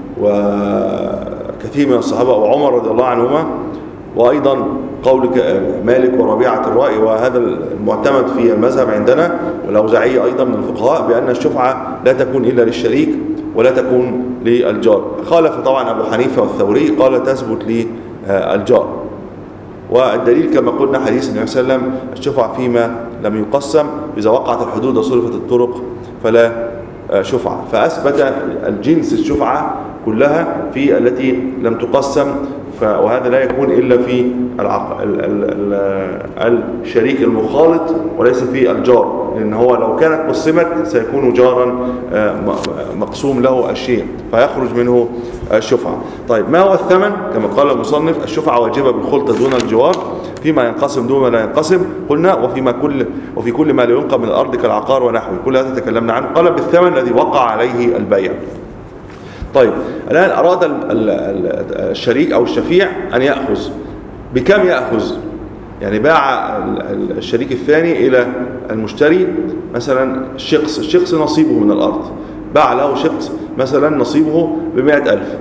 [SPEAKER 1] وكثير من الصحابة وعمر رضي الله عنهما، وأيضا قول مالك وربيعة الرأي، وهذا المعتمد في المذهب عندنا والأوزاعي أيضا من الفقهاء، بأن الشفعة لا تكون إلا للشريك ولا تكون للجار. خالف طبعا أبو حنيفة والثوري، قال تثبت للجار، والدليل كما قلنا حديث النبي صلى الله عليه وسلم الشفعة فيما لم يقسم، إذا وقعت الحدود وصرفت الطرق فلا شفعة، فأثبت الجنس الشفعة كلها في التي لم تقسم، وهذا لا يكون إلا في العق... ال... ال... ال... الشريك المخالط وليس في الجار، لأن هو لو كانت قسمت سيكون جارا مقسوم له الشيء فيخرج منه الشفعة. طيب، ما هو الثمن؟ كما قال المصنف الشفعة واجبة بالخلطة دون الجوار، فيما ينقسم دون ما لا ينقسم، قلنا وفيما كل وفي كل ما لا ينقى من الأرض كالعقار ونحوه، كل هذا تكلمنا عنه. قال بالثمن الذي وقع عليه البيع. طيب، الآن أراد الشريك أو الشفيع أن يأخذ، بكم يأخذ؟ يعني باع الشريك الثاني إلى المشتري مثلا شقص، الشقص نصيبه من الأرض، باع له شقص مثلا نصيبه بمائة ألف،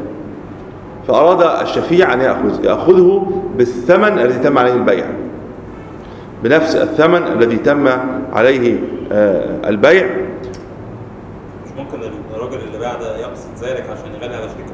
[SPEAKER 1] فأراد الشفيع أن يأخذ يأخذه بالثمن الذي تم عليه البيع، بنفس الثمن الذي تم عليه البيع.
[SPEAKER 2] مش ممكن الراجل اللي باع ده يقصد ذلك عشان يغلي على شريكه؟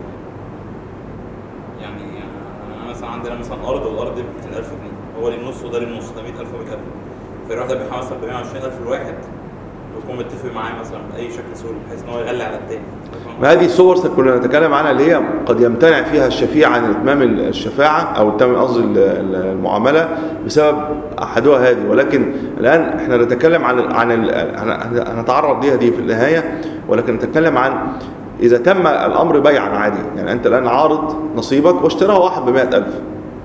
[SPEAKER 2] يعني انا مثلا عندنا مثلا ارض، والارض دي ب مئتين ألف جنيه، هو ليه النص وده ليه النص، ده مئة ألف ومئة ألف، فيروح ده بيبيعها مثلا ب مئة وعشرين ألف الواحد، ويكون متفق معاه مثلا باي شكل سهل بحيث ان هو يغلي على الثاني.
[SPEAKER 1] ما هذه صور كنا نتكلم عنها، اللي هي قد يمتنع فيها الشفيع عن اتمام الشفاعه او اتمام قصدي المعامله بسبب احدها هذه، ولكن الان احنا نتكلم عن عن هنتعرض ليها دي في النهايه، ولكن نتكلم عن اذا تم الامر بيعا عادي. يعني انت الان عارض نصيبك واشتراه واحد ب مئة ألف،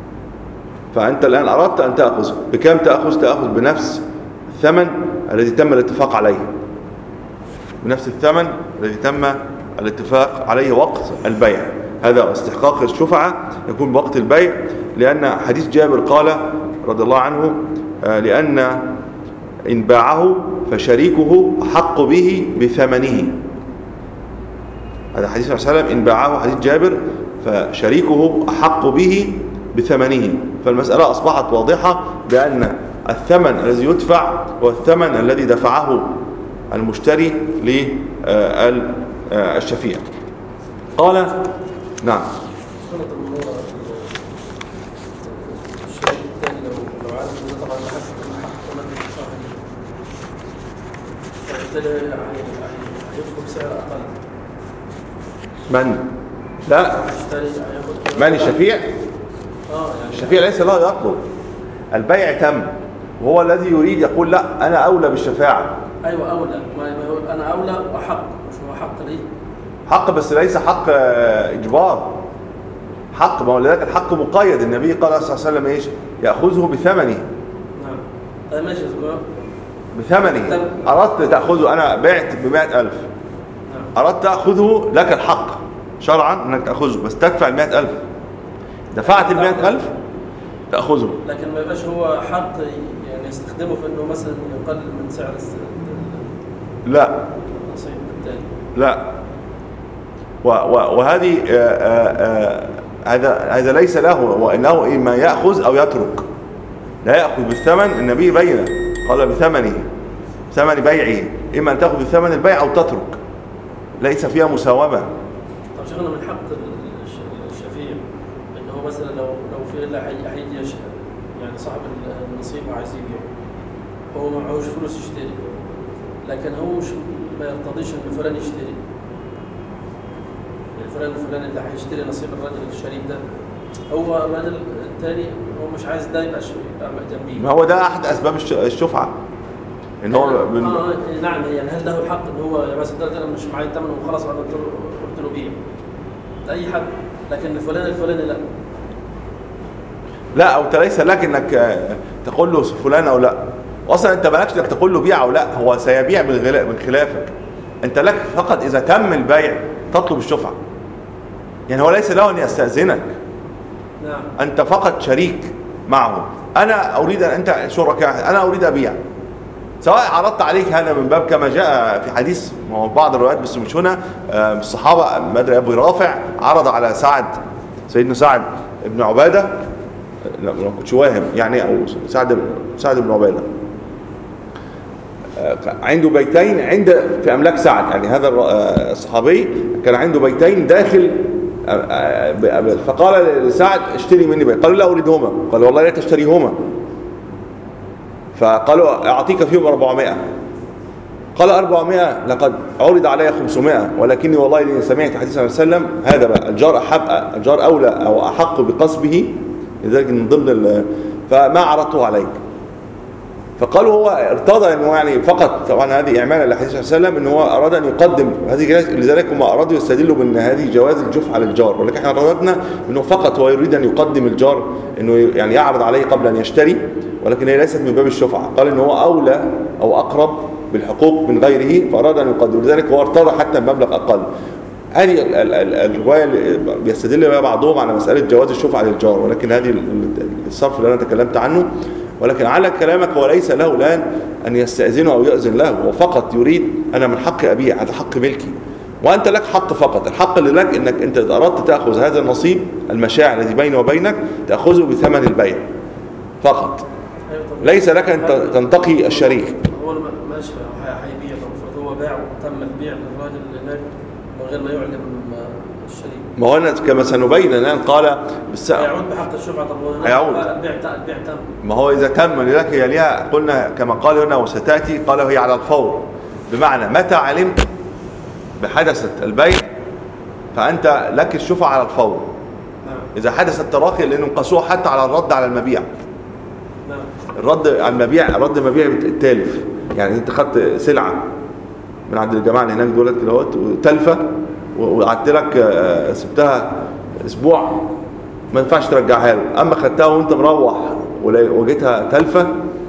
[SPEAKER 1] فانت الان اردت ان تاخذ، بكم تاخذ؟ تاخذ بنفس الثمن الذي تم الاتفاق عليه، بنفس الثمن الذي تم الاتفاق عليه وقت البيع. هذا استحقاق الشفعة يكون بوقت البيع، لأن حديث جابر قال رضي الله عنه لأن إن باعه فشريكه أحق به بثمنه. هذا حديث النبي صلى الله عليه وسلم، إن باعه، حديث جابر، فشريكه أحق به بثمنه. فالمسألة أصبحت واضحة بأن الثمن الذي يدفع هو الثمن الذي دفعه المشتري للشفيع. قال نعم.
[SPEAKER 3] الشريك الثاني لو عارف انه طبعا حسب الحق كمان فبالتالي هيطلب سعر اقل.
[SPEAKER 1] من؟ لا، من الشفيع؟ اه يعني الشفيع ليس له يطلب، البيع تم وهو الذي يريد يقول لا انا اولى بالشفاعه.
[SPEAKER 3] ايوه اولى، ما انا اولى وحق، مش هو حق لي،
[SPEAKER 1] حق بس ليس حق اجبار. حق، ما هو لذلك الحق مقيد. النبي قال صلى الله عليه وسلم ايش؟ يأخذه بثمنه.
[SPEAKER 3] نعم. طيب ماشي يا زلمة.
[SPEAKER 1] بثمنه. أردت تأخذه، أنا بعت بمائة ألف، أردت تأخذه، لك الحق شرعا أنك تأخذه، بس تدفع المائة ألف. دفعت المائة ألف تأخذه،
[SPEAKER 3] لكن ما يبقاش هو حق يعني يستخدمه في أنه مثلا يقلل من سعر
[SPEAKER 1] لا
[SPEAKER 3] النصيب التالي.
[SPEAKER 1] لا. وهذه هذا هذا ليس له، وإنه إما يأخذ أو يترك. لا يأخذ بالثمن، النبي بين قال بثمنه، ثمن بيعه، إما أن تأخذ بثمن البيع أو تترك، ليس فيها مساومة.
[SPEAKER 3] طب شغلنا من حق الشفيع إنه هو مثلا لو لو في إلا هيجي يعني صاحب النصيب وعايز يبيع، هو ما معهوش فلوس يشتري، لكن هو مش ما يرتضيش إن فلان يشتري، يعني فلان فلان اللي هيشتري نصيب الراجل الشريك ده، هو الراجل الثاني هو مش عايز ده يبقى جنبيه.
[SPEAKER 1] ما هو ده أحد أسباب الشفعة، إن هو
[SPEAKER 3] من... آه نعم. يعني هل له الحق إن هو يعني مثلا ده أنا مش معايا الثمن وخلاص وأنا قلت له قلت له بيع لأي حد، لكن فلان الفلاني لا.
[SPEAKER 1] لا، أو ليس لك إنك تقول له فلان أو لا، أصلا أنت مالكش إنك تقول له بيع أو لا، هو سيبيع من خلافك. أنت لك فقط إذا تم البيع تطلب الشفعة، يعني هو ليس له أن يستأذنك.
[SPEAKER 3] نعم.
[SPEAKER 1] أنت فقط شريك معه. أنا أريد أن أنت شركاء، أنا أريد أبيع، سواء عرضت عليك هذا من باب كما جاء في حديث بعض الروايات بس مش هنا، الصحابة مدري أبو رافع عرض على سعد سيدنا سعد بن عبادة، لا ما كنتش واهم يعني، أو سعد سعد بن عبادة عنده بيتين عند في أملاك سعد، يعني هذا الصحابي كان عنده بيتين داخل، فقال لسعد اشتري مني بيت، قالوا لا أريدهما، قال والله لا تشتريهما، فقالوا أعطيك فيهم أربعمائة، قال أربعمائة لقد عرض علي خمسمائة، ولكني والله إني سمعت حديث النبي صلى الله عليه وسلم هذا بقى الجار أحب، الجار أولى أو أحق بقصبه، لذلك من ضمن، فما عرضته عليك. فقالوا هو ارتضى انه يعني فقط، طبعا هذه اعمالا لحديث النبي صلى الله عليه وسلم، انه هو اراد ان يقدم هذه، لذلك هم ارادوا يستدلوا بان هذه جواز الجفعه للجار، ولكن احنا رددنا انه فقط هو يريد ان يقدم الجار، انه يعني يعرض عليه قبل ان يشتري، ولكن هي ليست من باب الشفعه. قال انه هو اولى او اقرب بالحقوق من غيره، فاراد ان يقدم، لذلك هو ارتضى حتى بمبلغ اقل. هذه الروايه اللي بيستدل بها بعضهم على مساله جواز الشفعه للجار، ولكن هذه الصرف اللي انا تكلمت عنه. ولكن على كلامك هو ليس له الآن أن يستأذنه أو يؤذن له، هو فقط يريد أنا من حق أبيع، هذا حق ملكي، وأنت لك حق فقط. الحق اللي لك أنك أنت إذا أردت تأخذ هذا النصيب المشاع الذي بيني وبينك تأخذه بثمن البيع فقط، ليس لك أن تنتقي الشريك.
[SPEAKER 3] هو ماشي هيبيع، المفروض هو باع وتم البيع للراجل هناك من غير ما يعلم الشريك.
[SPEAKER 1] ما هو أنا كما سنبين الآن قال
[SPEAKER 3] بس هيعود بحق الشفعة. طب
[SPEAKER 1] هيعود
[SPEAKER 3] البيع البيع تم،
[SPEAKER 1] ما هو إذا تم، لذلك هي ليها قلنا كما قال هنا وستأتي، قال هي على الفور، بمعنى متى علمت بحدثت البيع فأنت لك الشفعة على الفور.
[SPEAKER 3] نعم.
[SPEAKER 1] إذا حدث التراخي، لأنهم قاسوه حتى على الرد على المبيع.
[SPEAKER 3] نعم.
[SPEAKER 1] الرد على المبيع، رد المبيع التالف، يعني أنت خدت سلعة من عند الجماعة اللي هناك دولت كده تلفة، وقعدت لك سبتها اسبوع ما ينفعش ترجعها له، اما خدتها وانت مروح وجيتها تلفه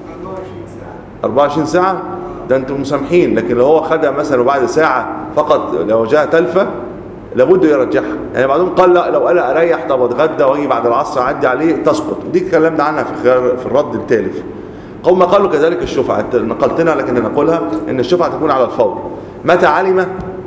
[SPEAKER 1] أربعة وعشرين ساعه ده انتم مسامحين، لكن لو هو خدها مثلا وبعد ساعه فقط لو جاء تلفه لابد يرجعها. يعني بعضهم قال لا، لو قال اريح طب اتغدى واجي بعد العصر اعدي عليه تسقط، ودي اتكلمنا عنها في في الرد التالف. قوم قالوا كذلك الشفعه، نقلتنا لكن نقولها ان الشفعه تكون على الفور متى علم.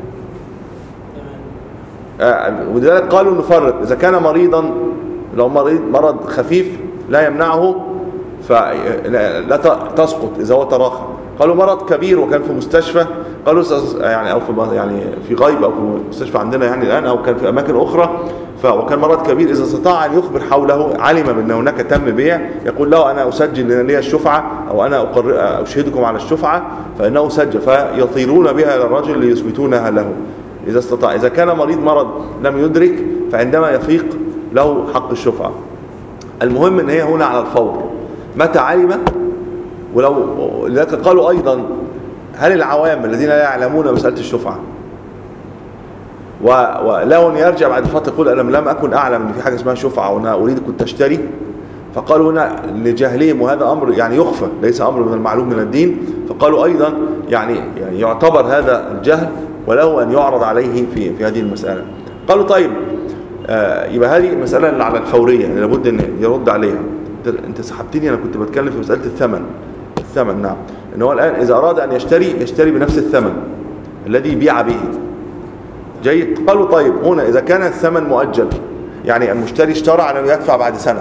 [SPEAKER 1] آه ولذلك قالوا نفرق، إذا كان مريضا، لو مريض مرض خفيف لا يمنعه فلا تسقط إذا هو تراخى. قالوا مرض كبير وكان في مستشفى، قالوا يعني أو في يعني في غيب أو في مستشفى عندنا يعني الآن، أو كان في أماكن أخرى، وكان مرض كبير، إذا استطاع أن يخبر حوله، علم بأن هناك تم بيع، يقول له أنا أسجل لنا لي الشفعة، أو أنا أشهدكم على الشفعة، فإنه سجل، فيطيرون بها إلى الرجل ليثبتونها له إذا استطاع. إذا كان مريض مرض لم يدرك فعندما يفيق له حق الشفعة. المهم أن هي هنا على الفور متى علم. ولو لذلك قالوا أيضا هل العوام الذين لا يعلمون مسألة الشفعة ولو ان يرجع بعد فتره يقول انا لم اكن اعلم ان في حاجه اسمها شفعه وانا اريد كنت اشتري، فقالوا هنا لجهلهم وهذا امر يعني يخفى ليس امر من المعلوم من الدين، فقالوا ايضا يعني, يعني يعتبر هذا الجهل وله ان يعرض عليه في في هذه المساله. قالوا طيب آه يبقى هذه مساله اللي على الفوريه يعني لابد ان يرد عليها. انت سحبتني، انا كنت بتكلم في مساله الثمن. الثمن نعم، ان هو الان اذا اراد ان يشتري يشتري بنفس الثمن الذي بيع به. جيد. قالوا طيب هنا اذا كان الثمن مؤجل، يعني المشتري اشترى على انه يدفع بعد سنه،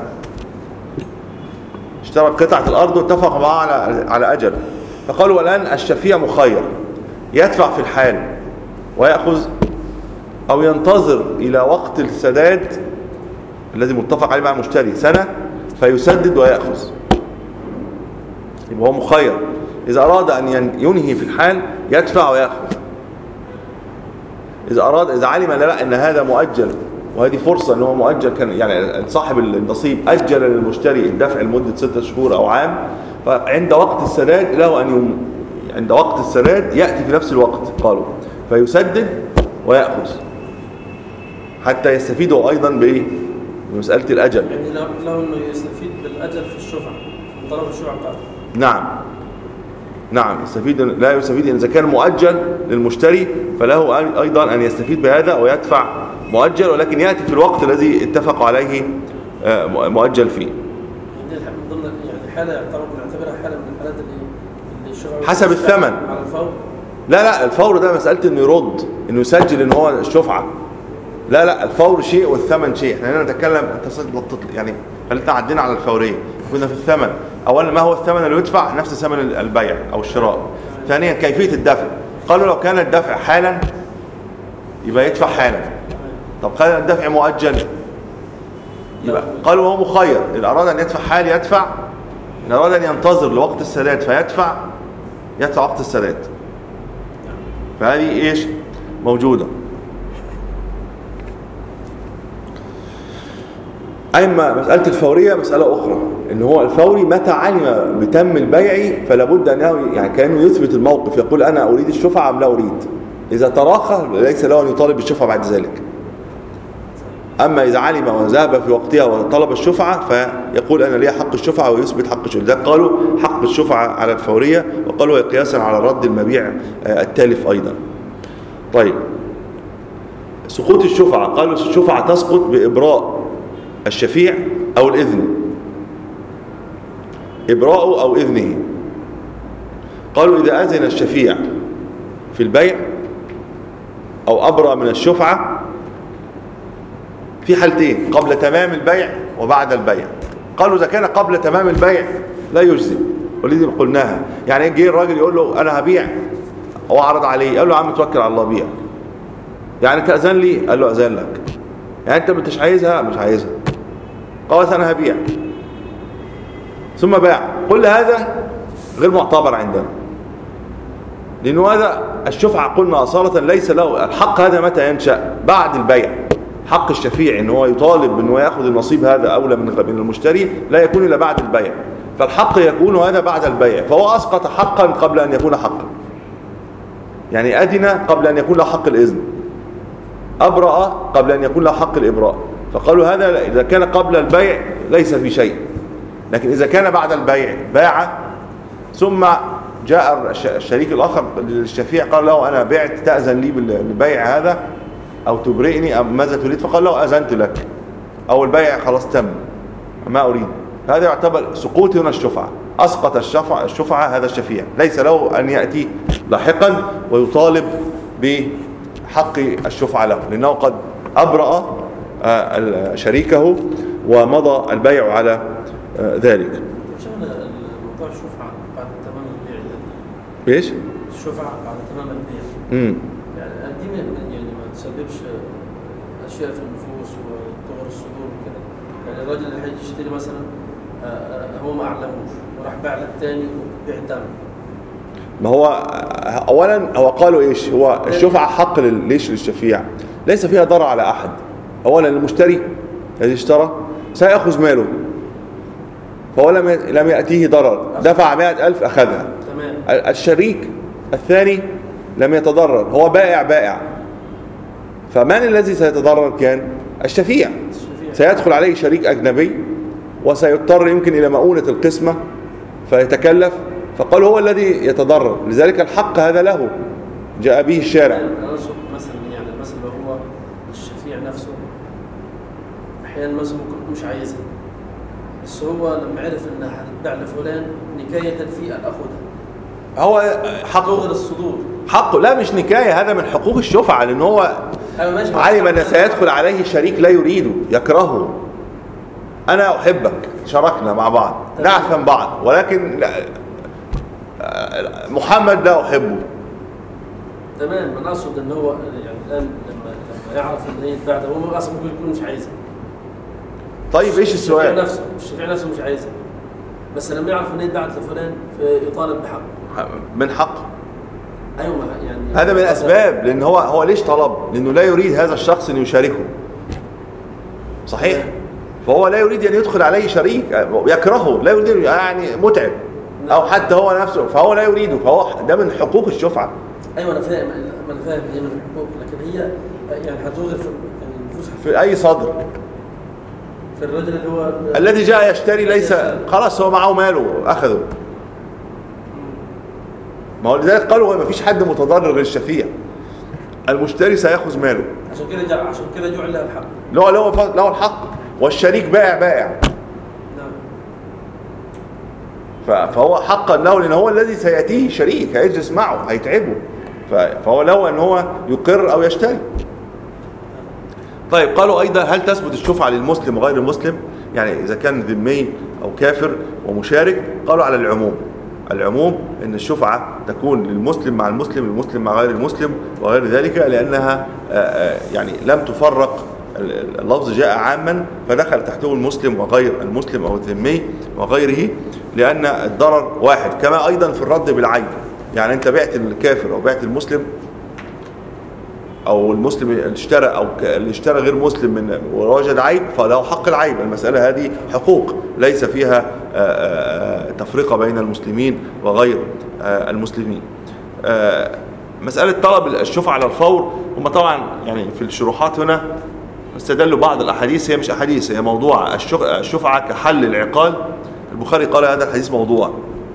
[SPEAKER 1] اشترى قطعه الارض واتفق معه على على اجل، فقالوا الان الشفيع مخير يدفع في الحال ويأخذ او ينتظر الى وقت السداد الذي متفق عليه مع المشتري سنه فيسدد ويأخذ. يبقى هو مخير، اذا اراد ان ينهي في الحال يدفع ويأخذ، اذا اراد اذا علم لا ان هذا مؤجل وهذه فرصه ان هو مؤجل، كان يعني صاحب النصيب اجل للمشتري الدفع لمده ستة شهور او عام، فعند وقت السداد له ان يوم عند وقت السداد ياتي في نفس الوقت قالوا فيسدد ويأخذ حتى يستفيدوا ايضا بايه؟ بمساله الاجل.
[SPEAKER 3] يعني له انه يستفيد بالاجل في الشفعه من طلب الشفعه بتاعته.
[SPEAKER 1] نعم نعم يستفيد، لا يستفيد إذا كان مؤجل للمشتري فله أيضا أن يستفيد بهذا ويدفع مؤجل، ولكن يأتي في الوقت الذي اتفقوا عليه مؤجل فيه.
[SPEAKER 3] دي من ضمن يعني حالة يعتبر نعتبرها حالة من الحالات اللي اللي الشفعة
[SPEAKER 1] حسب الثمن
[SPEAKER 3] على الفور.
[SPEAKER 1] لا لا الفور ده مسألة إنه يرد، إنه يسجل إن هو الشفعة. لا لا الفور شيء والثمن شيء. احنا هنا نتكلم يعني خلينا عدينا على الفورية، كنا في الثمن. أولا ما هو الثمن اللي يدفع؟ نفس ثمن البيع أو الشراء. ثانيا كيفية الدفع. قالوا لو كان الدفع حالا يبقى يدفع حالا. طب قال الدفع مؤجل يبقى قالوا هو مخير، إن أراد أن يدفع حال يدفع، إن أراد أن ينتظر لوقت السداد فيدفع يدفع وقت السداد. فهذه إيش موجودة. أما مسألة الفورية مسألة أخرى، إن هو الفوري متى علم بتم البيع فلا بد أنه يعني كأنه يثبت الموقف، يقول أنا أريد الشفعة أم لا أريد. إذا تراخى ليس له أن يطالب بالشفعة بعد ذلك. أما إذا علم وذهب في وقتها وطلب الشفعة فيقول أنا لي حق الشفعة ويثبت حق الشفعة. ذلك قالوا حق الشفعة على الفورية، وقالوا قياسا على رد المبيع التالف أيضا. طيب سقوط الشفعة، قالوا الشفعة تسقط بإبراء الشفيع أو الإذن، إبراءه أو إذنه. قالوا إذا أذن الشفيع في البيع أو أبرأ من الشفعة في حالتين، قبل تمام البيع وبعد البيع. قالوا إذا كان قبل تمام البيع لا يجزي، ولذي قلناها. يعني جه الراجل يقول له أنا هبيع وعرض عليه، قال له يا عم توكل على الله بيع. يعني تأذن لي؟ قال له أذن لك. يعني أنت مش عايزها؟ مش عايزها. قال أنا هبيع ثم باع. كل هذا غير معتبر عندنا، لأنه هذا الشفعة قلنا أصالة ليس له الحق. هذا متى ينشأ؟ بعد البيع. حق الشفيع إن هو يطالب إنه يأخذ النصيب هذا أولى من المشتري لا يكون إلا بعد البيع، فالحق يكون هذا بعد البيع، فهو أسقط حقا قبل أن يكون حقا. يعني أذن قبل أن يكون له حق الإذن، أبرأ قبل أن يكون له حق الإبراء. فقالوا هذا إذا كان قبل البيع ليس في شيء، لكن إذا كان بعد البيع باع ثم جاء الشريك الآخر للشفيع قال له أنا بعت تأذن لي بالبيع هذا أو تبرئني أو ماذا تريد؟ فقال له أذنت لك، أو البيع خلاص تم ما أريد. هذا يعتبر سقوط هنا الشفعة، أسقط الشفعة الشفعة هذا الشفيع، ليس له أن يأتي لاحقا ويطالب بحق الشفعة له، لأنه قد أبرأ شريكه ومضى البيع على ذلك.
[SPEAKER 3] شفنا موضوع الشفعة بعد تمام البيع.
[SPEAKER 1] ايش؟
[SPEAKER 3] الشفعة بعد تمام البيع.
[SPEAKER 1] امم
[SPEAKER 3] يعني دي يعني ما تسببش أشياء في النفوس وتغر الصدور وكده. يعني الراجل اللي هيجي يشتري مثلا هو ما أعلموش وراح باع للتاني وبيع تم.
[SPEAKER 1] ما هو أولا هو قالوا إيش؟ هو الشفعة حق ليش للشفيع؟ ليس فيها ضرر على أحد. أولا المشتري الذي اشترى سيأخذ ماله، فهو لم لم يأتيه ضرر، دفع مائة ألف أخذها.
[SPEAKER 3] تمام.
[SPEAKER 1] الشريك الثاني لم يتضرر، هو بائع بائع فمن الذي سيتضرر كان؟ الشفيع. سيدخل عليه شريك أجنبي وسيضطر يمكن إلى مؤونة القسمة فيتكلف، فقال هو الذي يتضرر، لذلك الحق هذا له جاء به الشارع.
[SPEAKER 3] أنا أقصد مثلا يعني مثلا هو الشفيع نفسه أحيانا مثلا ممكن مش عايزها، بس هو لما عرف إنها هتتباع لفلان نكاية في الأخذها،
[SPEAKER 1] هو حقه
[SPEAKER 3] غير الصدور
[SPEAKER 1] حقه لا مش نكاية، هذا من حقوق الشفعة، لأن هو علم أن سيدخل عليه شريك لا يريده يكرهه. أنا أحبك، شاركنا مع بعض، نعفن بعض، ولكن لا محمد لا أحبه.
[SPEAKER 3] تمام. أنا أقصد إن هو يعني الآن لما لما يعرف إن هي يتباع ده هو أصلا ممكن يكون مش عايزها.
[SPEAKER 1] طيب إيش السؤال؟
[SPEAKER 3] الشفيع نفسه الشفيع نفسه مش عايزها، بس لما يعرف إن هي اتباعت لفلان فيطالب بحقه.
[SPEAKER 1] من حقه.
[SPEAKER 3] أيوة يعني
[SPEAKER 1] هذا من الأسباب، لأن هو هو ليش طلب؟ لأنه لا يريد هذا الشخص أن يشاركه. صحيح؟ فهو لا يريد أن يدخل عليه شريك يكرهه، لا يريد يعني متعب أو حتى هو نفسه، فهو لا يريده، فهو ده من حقوق الشفعة.
[SPEAKER 3] أيوة أنا فاهم، أنا فاهم هي من الحقوق، لكن هي يعني هتوغل في النفوس
[SPEAKER 1] في أي صدر.
[SPEAKER 3] في الرجل اللي هو
[SPEAKER 1] الذي جاء يشتري ليس خلاص هو معه ماله أخذه. ما هو لذلك قالوا ما فيش حد متضرر غير الشفيع، المشتري سيأخذ ماله.
[SPEAKER 3] عشان كده جاء عشان كده جعل له الحق.
[SPEAKER 1] له له له الحق، والشريك بائع بائع. نعم. فهو حقا له، لأن هو الذي سيأتيه شريك هيجلس معه هيتعبه، فهو له أن هو يقر أو يشتري. طيب قالوا أيضا هل تثبت الشفعة للمسلم وغير المسلم؟ يعني إذا كان ذمي أو كافر ومشارك، قالوا على العموم. العموم ان الشفعة تكون للمسلم مع المسلم، المسلم مع غير المسلم وغير ذلك، لانها يعني لم تفرق، اللفظ جاء عاما فدخل تحته المسلم وغير المسلم او الذمي وغيره، لان الضرر واحد. كما ايضا في الرد بالعيب، يعني انت بعت الكافر او بعت المسلم، او المسلم اللي اشترى او اللي اشترى غير مسلم من ووجد عيب فله حق العيب. المسألة هذه حقوق ليس فيها تفرقة بين المسلمين وغير المسلمين. مسألة طلب الشفعة على الفور، هم طبعا يعني في الشروحات هنا استدلوا بعض الأحاديث، هي مش أحاديث، هي موضوع الشفعة كحل العقال. البخاري قال هذا الحديث موضوع،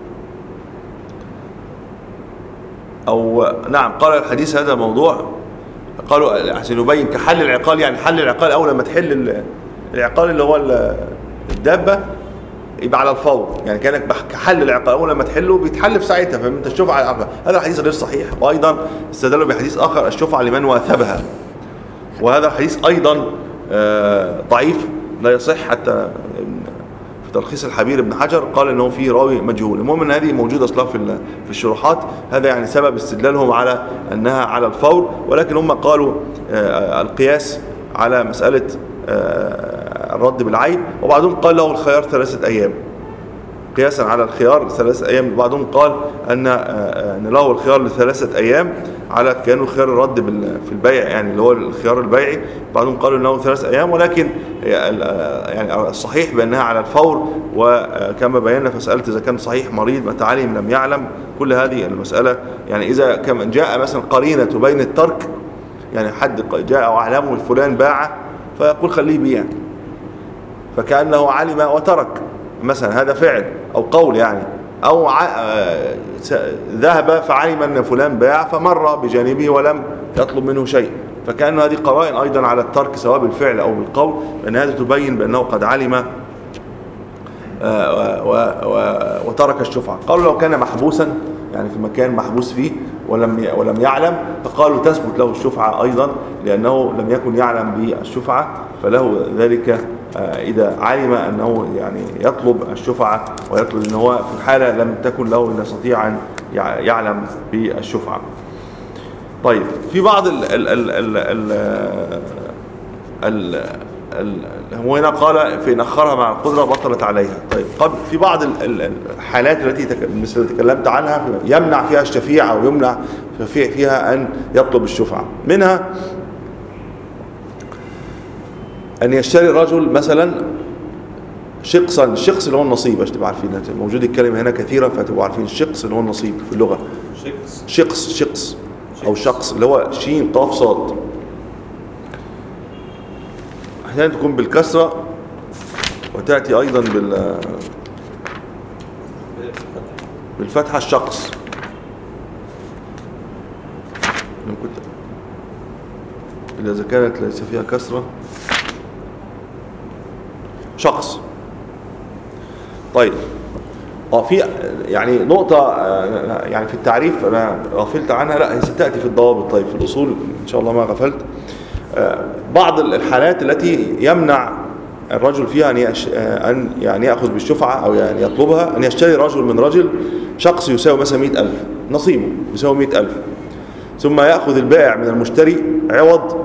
[SPEAKER 1] أو نعم قال الحديث هذا موضوع، قالوا عشان يبين كحل العقال، يعني حل العقال أول لما تحل العقال اللي هو الدابة يبقى على الفور، يعني كانك كحل العقال أول لما تحله بيتحل في ساعتها، فأنت الشفعة على العقال. هذا الحديث غير صحيح. وأيضا استدلوا بحديث آخر الشفعة لمن واثبها، وهذا الحديث أيضا ضعيف لا يصح، حتى في تلخيص الحبير ابن حجر قال انه فيه راوي مجهول. المهم ان هذه موجوده اصلا في في الشروحات، هذا يعني سبب استدلالهم على انها على الفور، ولكن هم قالوا القياس على مساله الرد بالعيب، وبعضهم قال له الخيار ثلاثه ايام قياسا على الخيار ثلاثه ايام. بعضهم قال ان ان له الخيار لثلاثه ايام على كانه خيار الرد في البيع، يعني اللي هو الخيار البيعي. بعضهم قالوا انه ثلاث ايام، ولكن يعني الصحيح بانها على الفور. وكما بينا فسالت اذا كان صحيح مريض متى علم لم يعلم، كل هذه المساله يعني اذا كما جاء مثلا قرينه تبين الترك، يعني حد جاء واعلمه الفلان باع فيقول خليه يبيع، فكانه علم وترك مثلا، هذا فعل او قول يعني، او ذهب فعلم ان فلان باع فمر بجانبه ولم يطلب منه شيء، فكأن هذه قرائن ايضا على الترك سواء بالفعل او بالقول، لان هذا تبين بانه قد علم وترك الشفعة. قالوا لو كان محبوسا يعني في مكان محبوس فيه ولم ولم يعلم، فقالوا تثبت له الشفعة ايضا، لانه لم يكن يعلم بالشفعة، فله ذلك إذا علم أنه يعني يطلب الشفعة، ويطلب أنه هو في الحالة لم تكن له يستطيع أن يعلم بالشفعة. طيب في بعض ال ال ال ال ال ال هو هنا قال في نأخرها مع القدرة بطلت عليها. طيب قبل في بعض الحالات التي مثل تكلمت عنها يمنع فيها الشفيع أو يمنع فيها أن يطلب الشفعة، منها أن يشتري الرجل مثلا شقصا، الشقص اللي هو النصيب، عشان تبقوا عارفين موجود الكلمة هنا كثيرة فتبقوا عارفين الشقص اللي هو النصيب في اللغة.
[SPEAKER 2] شقص
[SPEAKER 1] شقص شقص أو شقص اللي هو شين قاف صاد، أحيانا تكون بالكسرة وتأتي أيضا بال بالفتحة الشخص. إذا كانت ليس فيها كسرة شخص. طيب اه في يعني نقطة يعني في التعريف أنا غفلت عنها، لا هي ستأتي في الضوابط. طيب في الأصول إن شاء الله ما غفلت. بعض الحالات التي يمنع الرجل فيها أن يش... أن يعني يأخذ بالشفعة أو يعني يطلبها، أن يشتري رجل من رجل شخص يساوي مثلا مئة ألف، نصيبه يساوي مئة ألف، ثم يأخذ البائع من المشتري عوض،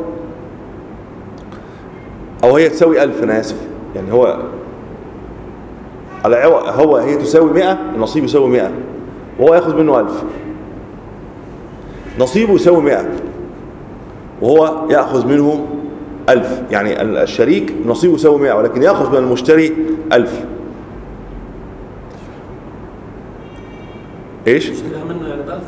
[SPEAKER 1] أو هي تساوي ألف أنا آسف، يعني هو على عوض هو هي تساوي مئة، النصيب يساوي مئة وهو يأخذ منه ألف، نصيبه يساوي مئة وهو يأخذ منه ألف، يعني الشريك نصيبه يساوي مئة ولكن يأخذ من المشتري ألف. إيش؟
[SPEAKER 3] يشتريها منه يعني بألف،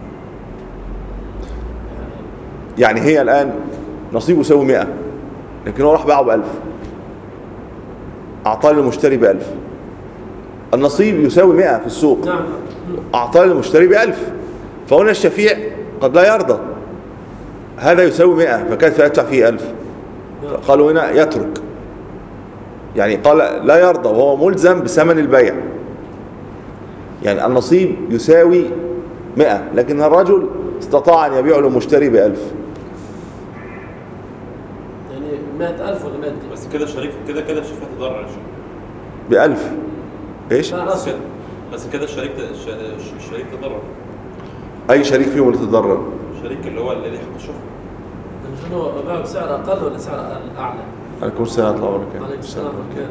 [SPEAKER 1] يعني هي الآن نصيبه يساوي مئة لكن هو راح باعه بألف، أعطاه للمشتري بألف، النصيب يساوي مئة في السوق،
[SPEAKER 3] نعم،
[SPEAKER 1] أعطاه للمشتري بألف، فهنا الشفيع قد لا يرضى، هذا يساوي مئة فكيف يدفع فيه ألف؟ قالوا هنا يترك، يعني قال لا يرضى وهو ملزم بثمن البيع، يعني النصيب يساوي مئة لكن الرجل استطاع أن يبيع له مشتري بألف،
[SPEAKER 3] يعني مئة ألف ولا مئة دي؟
[SPEAKER 2] بس كده الشريك كده كده الشفيع تضرر يا شيخ
[SPEAKER 1] بألف. إيش؟
[SPEAKER 2] بس كده بس كده الشريك الشريك تضرر.
[SPEAKER 1] أي شريك فيهم اللي تضرر؟
[SPEAKER 2] الشريك اللي هو اللي ليه حق الشفعة.
[SPEAKER 3] شنو باعوا بسعر أقل ولا سعر أعلى؟
[SPEAKER 1] عليكم السلام ورحمة الله وبركاته.
[SPEAKER 3] عليكم السلام ورحمة الله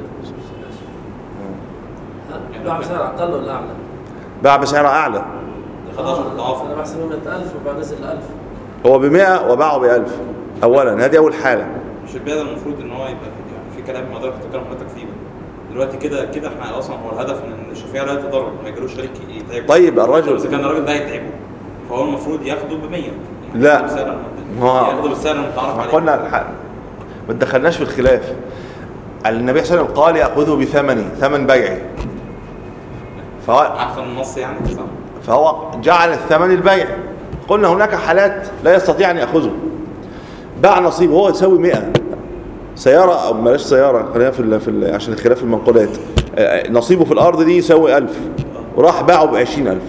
[SPEAKER 3] وبركاته. باع بسعر أقل ولا أعلى؟
[SPEAKER 1] باع بسعر أعلى.
[SPEAKER 3] آه أنا بحسبه مئة ألف وبعد نزل ألف.
[SPEAKER 1] هو بمئة وباعه بألف. أولا هذه أول حالة.
[SPEAKER 2] مش البيع ده المفروض إن هو يبقى يعني في كلام ما حضرتك بتتكلم حضرتك فيه دلوقتي كده كده احنا أصلا هو الهدف إن الشفيع لا يتضرر ما يجيلوش شريك يتعبه.
[SPEAKER 1] طيب الرجل
[SPEAKER 2] إذا كان الراجل ده هيتعبه فهو المفروض ياخده ب مئة.
[SPEAKER 1] لا
[SPEAKER 2] ياخده بالسعر المتعارف عليه.
[SPEAKER 1] قلنا ما تدخلناش في الخلاف. النبي صلى الله عليه وسلم قال يأخذه بثمنه، ثمن بيعه. فهو
[SPEAKER 2] أحسن النص يعني
[SPEAKER 1] فهو جعل الثمن البيع. قلنا هناك حالات لا يستطيع أن يأخذه، باع نصيب هو يساوي مئة، سيارة أو بلاش سيارة خلينا في ال في ال عشان خلاف المنقولات، نصيبه في الأرض دي يساوي ألف وراح باعه بعشرين ألف،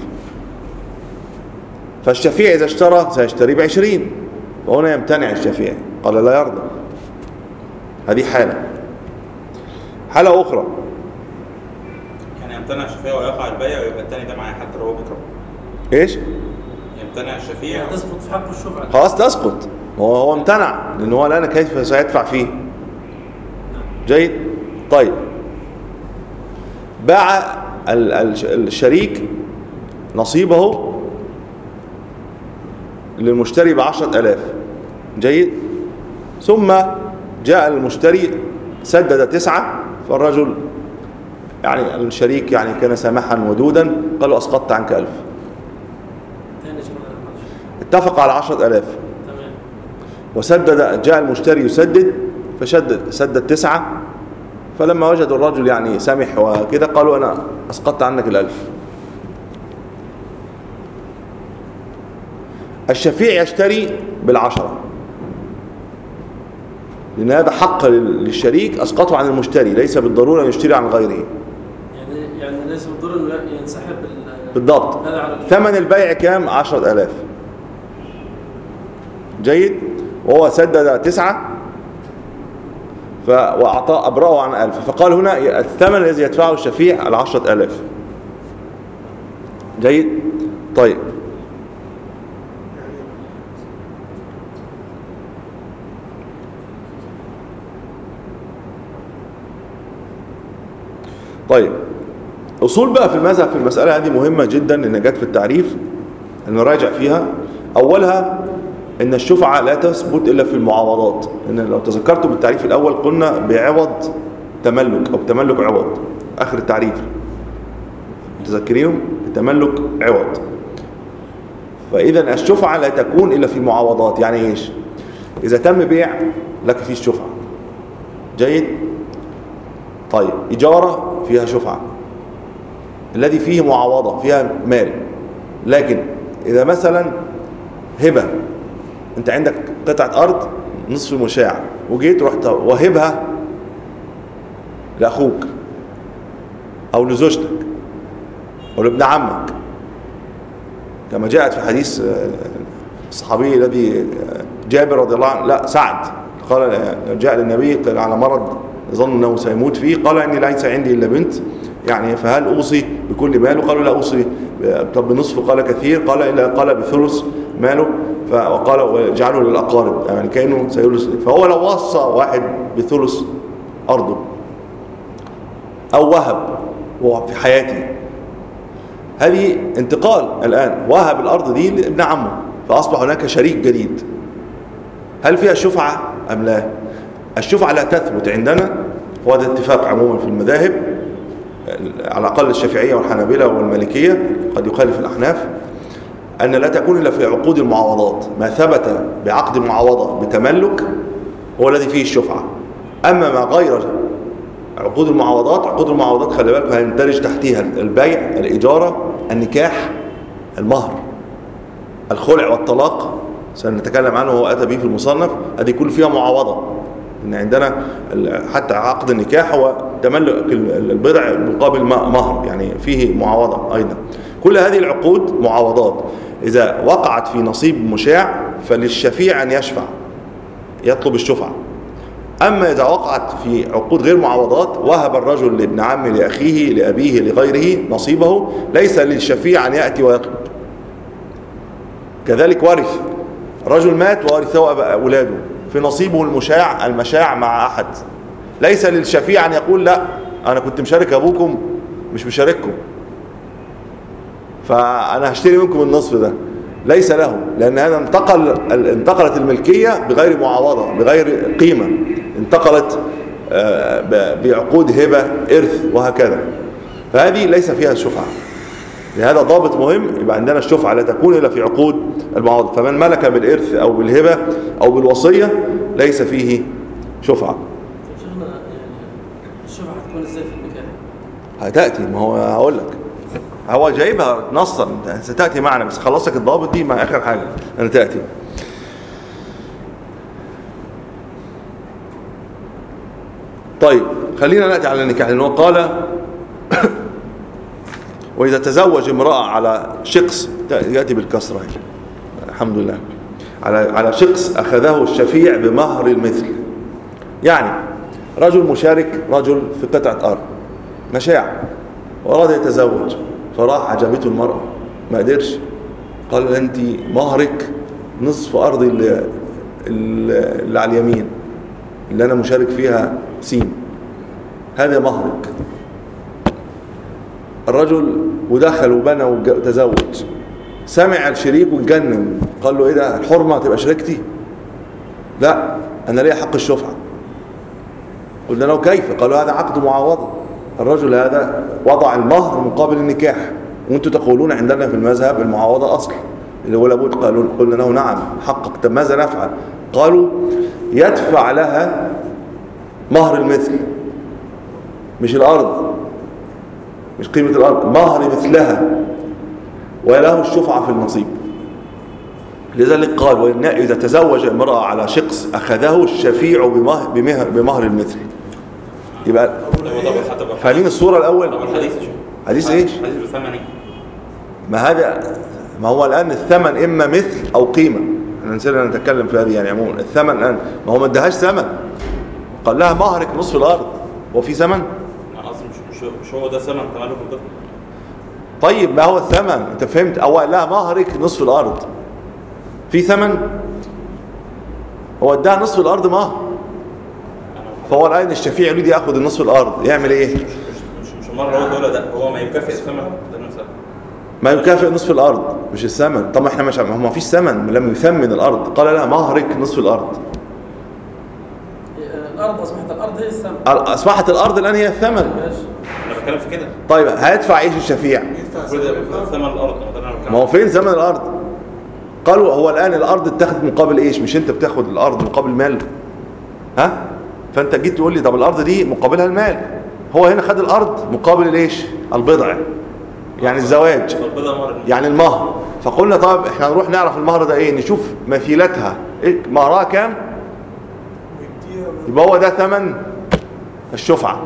[SPEAKER 1] فالشفيع إذا اشترى سيشتري بعشرين وهنا يمتنع الشفيع، قال لا يرضى. هذه حالة. حالة أخرى
[SPEAKER 2] يعني يمتنع الشفيع ويقع البيع ويبقى الثاني ده معاه حتى لو هو بيكره.
[SPEAKER 1] إيش؟
[SPEAKER 2] يمتنع الشفيع
[SPEAKER 3] يعني تسقط في حق الشفعة.
[SPEAKER 1] خلاص تسقط، هو هو امتنع لأن هو الآن كيف سيدفع فيه. جيد. طيب باع الشريك نصيبه للمشتري بعشرة ألاف. جيد. ثم جاء المشتري سدد تسعة، فالرجل يعني الشريك يعني كان سامحا ودودا قال له أسقطت عنك ألف، اتفق على عشرة ألاف وسدد، جاء المشتري يسدد فشدد سدد تسعة، فلما وجدوا الرجل يعني سامح وكده قالوا أنا أسقطت عنك الألف. الشفيع يشتري بالعشرة لأن هذا حق للشريك أسقطه عن المشتري، ليس بالضرورة أن يشتري عن غيره.
[SPEAKER 3] يعني يعني ليس بالضرورة أن ينسحب
[SPEAKER 1] بالضبط. ثمن البيع كام؟ عشرة ألاف. جيد. وهو سدد تسعة ف... وأعطاه أبرأه عن ألف، فقال هنا الثمن الذي يدفعه الشفيع العشرة ألاف. جيد. طيب طيب أصول بقى في المذهب في المسألة هذه مهمة جدا إن جت في التعريف نراجع فيها. أولها إن الشفعة لا تثبت إلا في المعاوضات، إن لو تذكرتوا بالتعريف الأول قلنا بعوض تملك أو تملك عوض، آخر التعريف متذكرينه تملك عوض. فإذا الشفعة لا تكون إلا في المعاوضات. يعني إيش؟ إذا تم بيع لك فيه الشفعة، جيد. طيب إجارة فيها شفعة، الذي فيه معاوضة فيها مال. لكن إذا مثلا هبة، أنت عندك قطعة أرض نصف مشاع وجيت رحت وهبها لأخوك أو لزوجتك أو لابن عمك، كما جاءت في حديث الصحابي الذي جابر رضي الله عنه، لا سعد، قال جاء للنبي قال على مرض ظن أنه سيموت فيه، قال إني ليس عندي إلا بنت يعني فهل أوصي بكل ماله؟ قالوا لا أوصي. طب بنصف؟ قال كثير. قال إلا قال بثلث ماله، وقال وجعله للأقارب، يعني كأنه سيورث. فهو لو وصى واحد بثلث أرضه أو وهب وهو في حياته، هذه انتقال الآن، وهب الأرض دي لابن عمه فأصبح هناك شريك جديد، هل فيها شفعة أم لا؟ الشفعة لا تثبت عندنا، وهذا اتفاق عموما في المذاهب على الأقل الشافعية والحنابلة والمالكية، قد يخالف الأحناف، أن لا تكون إلا في عقود المعاوضات. ما ثبت بعقد معاوضة بتملك هو الذي فيه الشفعة. أما ما غير عقود المعاوضات، عقود المعاوضات خلي بالك هيندرج تحتها البيع، الإجارة، النكاح، المهر، الخلع والطلاق سنتكلم عنه وهو أتى به في المصنف، هذه كل فيها معاوضة. إن عندنا حتى عقد النكاح هو تملك البضع مقابل مهر، يعني فيه معاوضة أيضا. كل هذه العقود معاوضات، إذا وقعت في نصيب مشاع فللشفيع أن يشفع يطلب الشفعة. أما إذا وقعت في عقود غير معاوضات، وهب الرجل لابن عمه لأخيه لأبيه لغيره نصيبه، ليس للشفيع أن يأتي ويطلب. كذلك ورث، الرجل مات وورثه أولاده في نصيبه المشاع المشاع مع أحد، ليس للشفيع أن يقول لا أنا كنت مشارك أبوكم مش مشارككم فأنا هشتري منكم النصف ده، ليس له، لأن هذا انتقل انتقلت الملكية بغير معاوضة بغير قيمة، انتقلت بعقود هبة إرث وهكذا، فهذه ليس فيها الشفعة. لهذا ضابط مهم، يبقى عندنا الشفعة لا تكون إلا في عقود المعاوضة. فمن ملك بالإرث أو بالهبة أو بالوصية ليس فيه شفعة.
[SPEAKER 3] شيخنا يعني الشفعة هتكون ازاي في النكاح؟
[SPEAKER 1] هتأتي، ما هو هقول لك، هو جايبها نصا ستأتي معنا، بس خلصك الضابط دي مع آخر حاجة أنا تأتي. طيب خلينا نأتي على النكاح، لأنه قال وإذا تزوج امرأة على شقص، يأتي بالكسرة الحمد لله، على على شقص أخذه الشفيع بمهر المثل. يعني رجل مشارك رجل في قطعة أرض مشاع وأراد يتزوج، فراح عجبته المرأة ما قدرش، قال أنت مهرك نصف أرض اللي, اللي على اليمين اللي أنا مشارك فيها سين، هذا مهرك. الرجل ودخل وبنى وتزوج، سمع الشريك واتجنن، قال له ايه ده الحرمة تبقى شريكتي؟ لا انا ليا حق الشفعة. قلنا له كيف؟ قالوا هذا عقد معاوضة، الرجل هذا وضع المهر مقابل النكاح، وانتم تقولون عندنا في المذهب المعاوضة اصل اللي هو لابد. قالوا قلنا له نعم حقك. طب ماذا نفعل؟ قالوا يدفع لها مهر المثل، مش الارض، مش قيمة الأرض، مهر مثلها، وله الشفعة في النصيب. لذلك قال وإن إذا تزوج امرأة على شقص أخذه الشفيع بمهر, بمهر, بمهر المثل. يبقى فاهمين الصورة الأول؟ حديث إيش؟
[SPEAKER 2] حديث بثمن.
[SPEAKER 1] ما هذا ما هو الآن الثمن إما مثل أو قيمة، احنا نسينا نتكلم في هذه يعني عموما. الثمن الآن ما هو ما ادهاش ثمن، قال لها مهرك نصف الأرض، وفي ثمن؟
[SPEAKER 2] مش هو ده ثمن تملك القطعة.
[SPEAKER 1] طيب ما هو الثمن؟ انت فهمت؟ او لا مهرك نصف الارض، في ثمن؟ هو اداها نصف الارض مهر، فهو الان الشفيع يريد ياخذ النصف الارض، يعمل ايه؟
[SPEAKER 2] مش مش مره هو دول ده هو ما يكافئ الثمن ده نفسه،
[SPEAKER 1] ما يكافئ نصف الارض مش الثمن. طب احنا مش ما فيش ثمن، لم يثمن الارض، قال لا مهرك نصف الارض.
[SPEAKER 3] الارض اصبحت الارض هي الثمن،
[SPEAKER 1] اصبحت الارض الان هي الثمن.
[SPEAKER 3] ماشي
[SPEAKER 2] انا بتكلم في كده.
[SPEAKER 1] طيب هيدفع ايش الشفيع؟
[SPEAKER 2] ثمن الارض.
[SPEAKER 1] ما هو فين ثمن الارض؟ قالوا هو الان الارض اتخذت مقابل ايش؟ مش انت بتاخد الارض مقابل مال؟ ها؟ فانت جيت تقول لي طب الارض دي مقابلها المال، هو هنا خد الارض مقابل الايش؟ البضع، يعني الزواج، يعني المهر. فقلنا طب احنا نروح نعرف المهر ده ايه، نشوف مثيلتها إيه مهرها كام، يبقى هو ده ثمن الشفعة.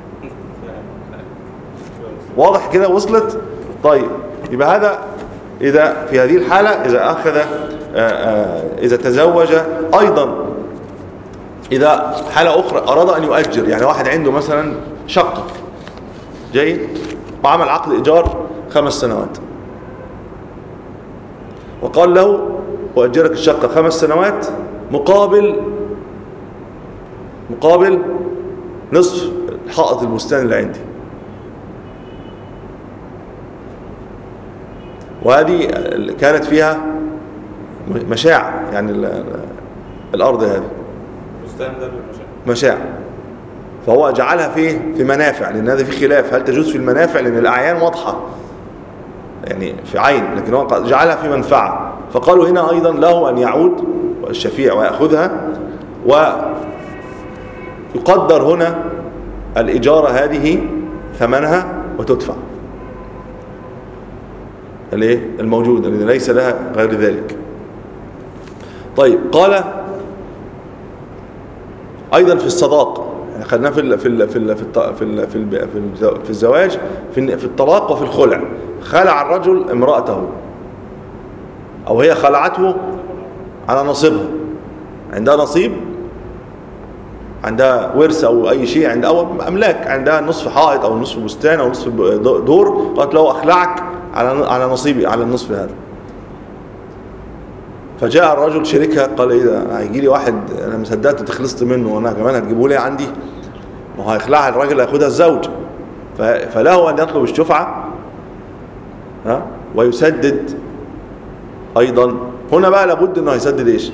[SPEAKER 1] واضح كده؟ وصلت؟ طيب يبقى هذا إذا في هذه الحالة إذا أخذ إذا تزوج. أيضا إذا حالة أخرى أراد أن يؤجر، يعني واحد عنده مثلا شقة جيد وعمل عقد إيجار خمس سنوات وقال له وأجرك الشقة خمس سنوات مقابل مقابل نصف حائط البستان اللي عندي. وهذه كانت فيها مشاع، يعني الأرض هذه
[SPEAKER 2] بستان ده بالمشاع
[SPEAKER 1] مشاع، فهو جعلها في في منافع، لأن هذا في خلاف هل تجوز في المنافع، لأن الأعيان واضحة يعني في عين، لكن هو جعلها في منفعة. فقالوا هنا أيضا له أن يعود الشفيع ويأخذها، ويقدر هنا الإجارة هذه ثمنها وتدفع الايه الموجودة الذي ليس لها غير ذلك. طيب قال أيضا في الصداق، يعني خدناه في ال في ال في ال في ال في ال في, ال في الزواج في, في الطلاق وفي الخلع. خلع الرجل امرأته أو هي خلعته على نصيبها، عندها نصيب، عندها ورث أو أي شيء، عندها أو أملاك، عندها نصف حائط أو نصف بستان أو نصف دور، قالت له أخلعك على على نصيبي على النصف هذا. فجاء الرجل شريكها قال إيه ده، هيجي لي واحد أنا مصدقت تخلصت منه وأنا كمان هتجيبه لي عندي، ما هو هيخلعها الراجل هياخدها الزوج، فله أن يطلب الشفعة ها ويسدد أيضا. هنا بقى لابد أنه يسدد إيش؟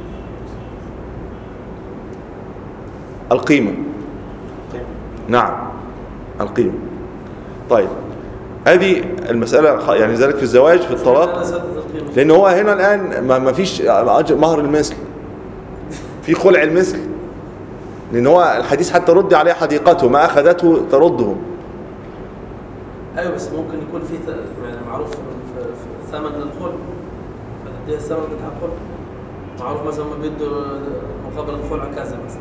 [SPEAKER 1] القيمة. نعم القيمة. طيب هذه المسألة يعني ذلك في الزواج في الطلاق، لأن هو هنا الآن ما فيش مهر المثل، في خلع المثل، لأن هو الحديث حتى رد عليه حديقته ما أخذته ترده.
[SPEAKER 3] أيوة بس ممكن يكون في يعني معروف ثمن للخلع، فديها الثمن بتاع الخلع معروف، مثلا ما بيدوا مقابل الخلع كذا مثلا.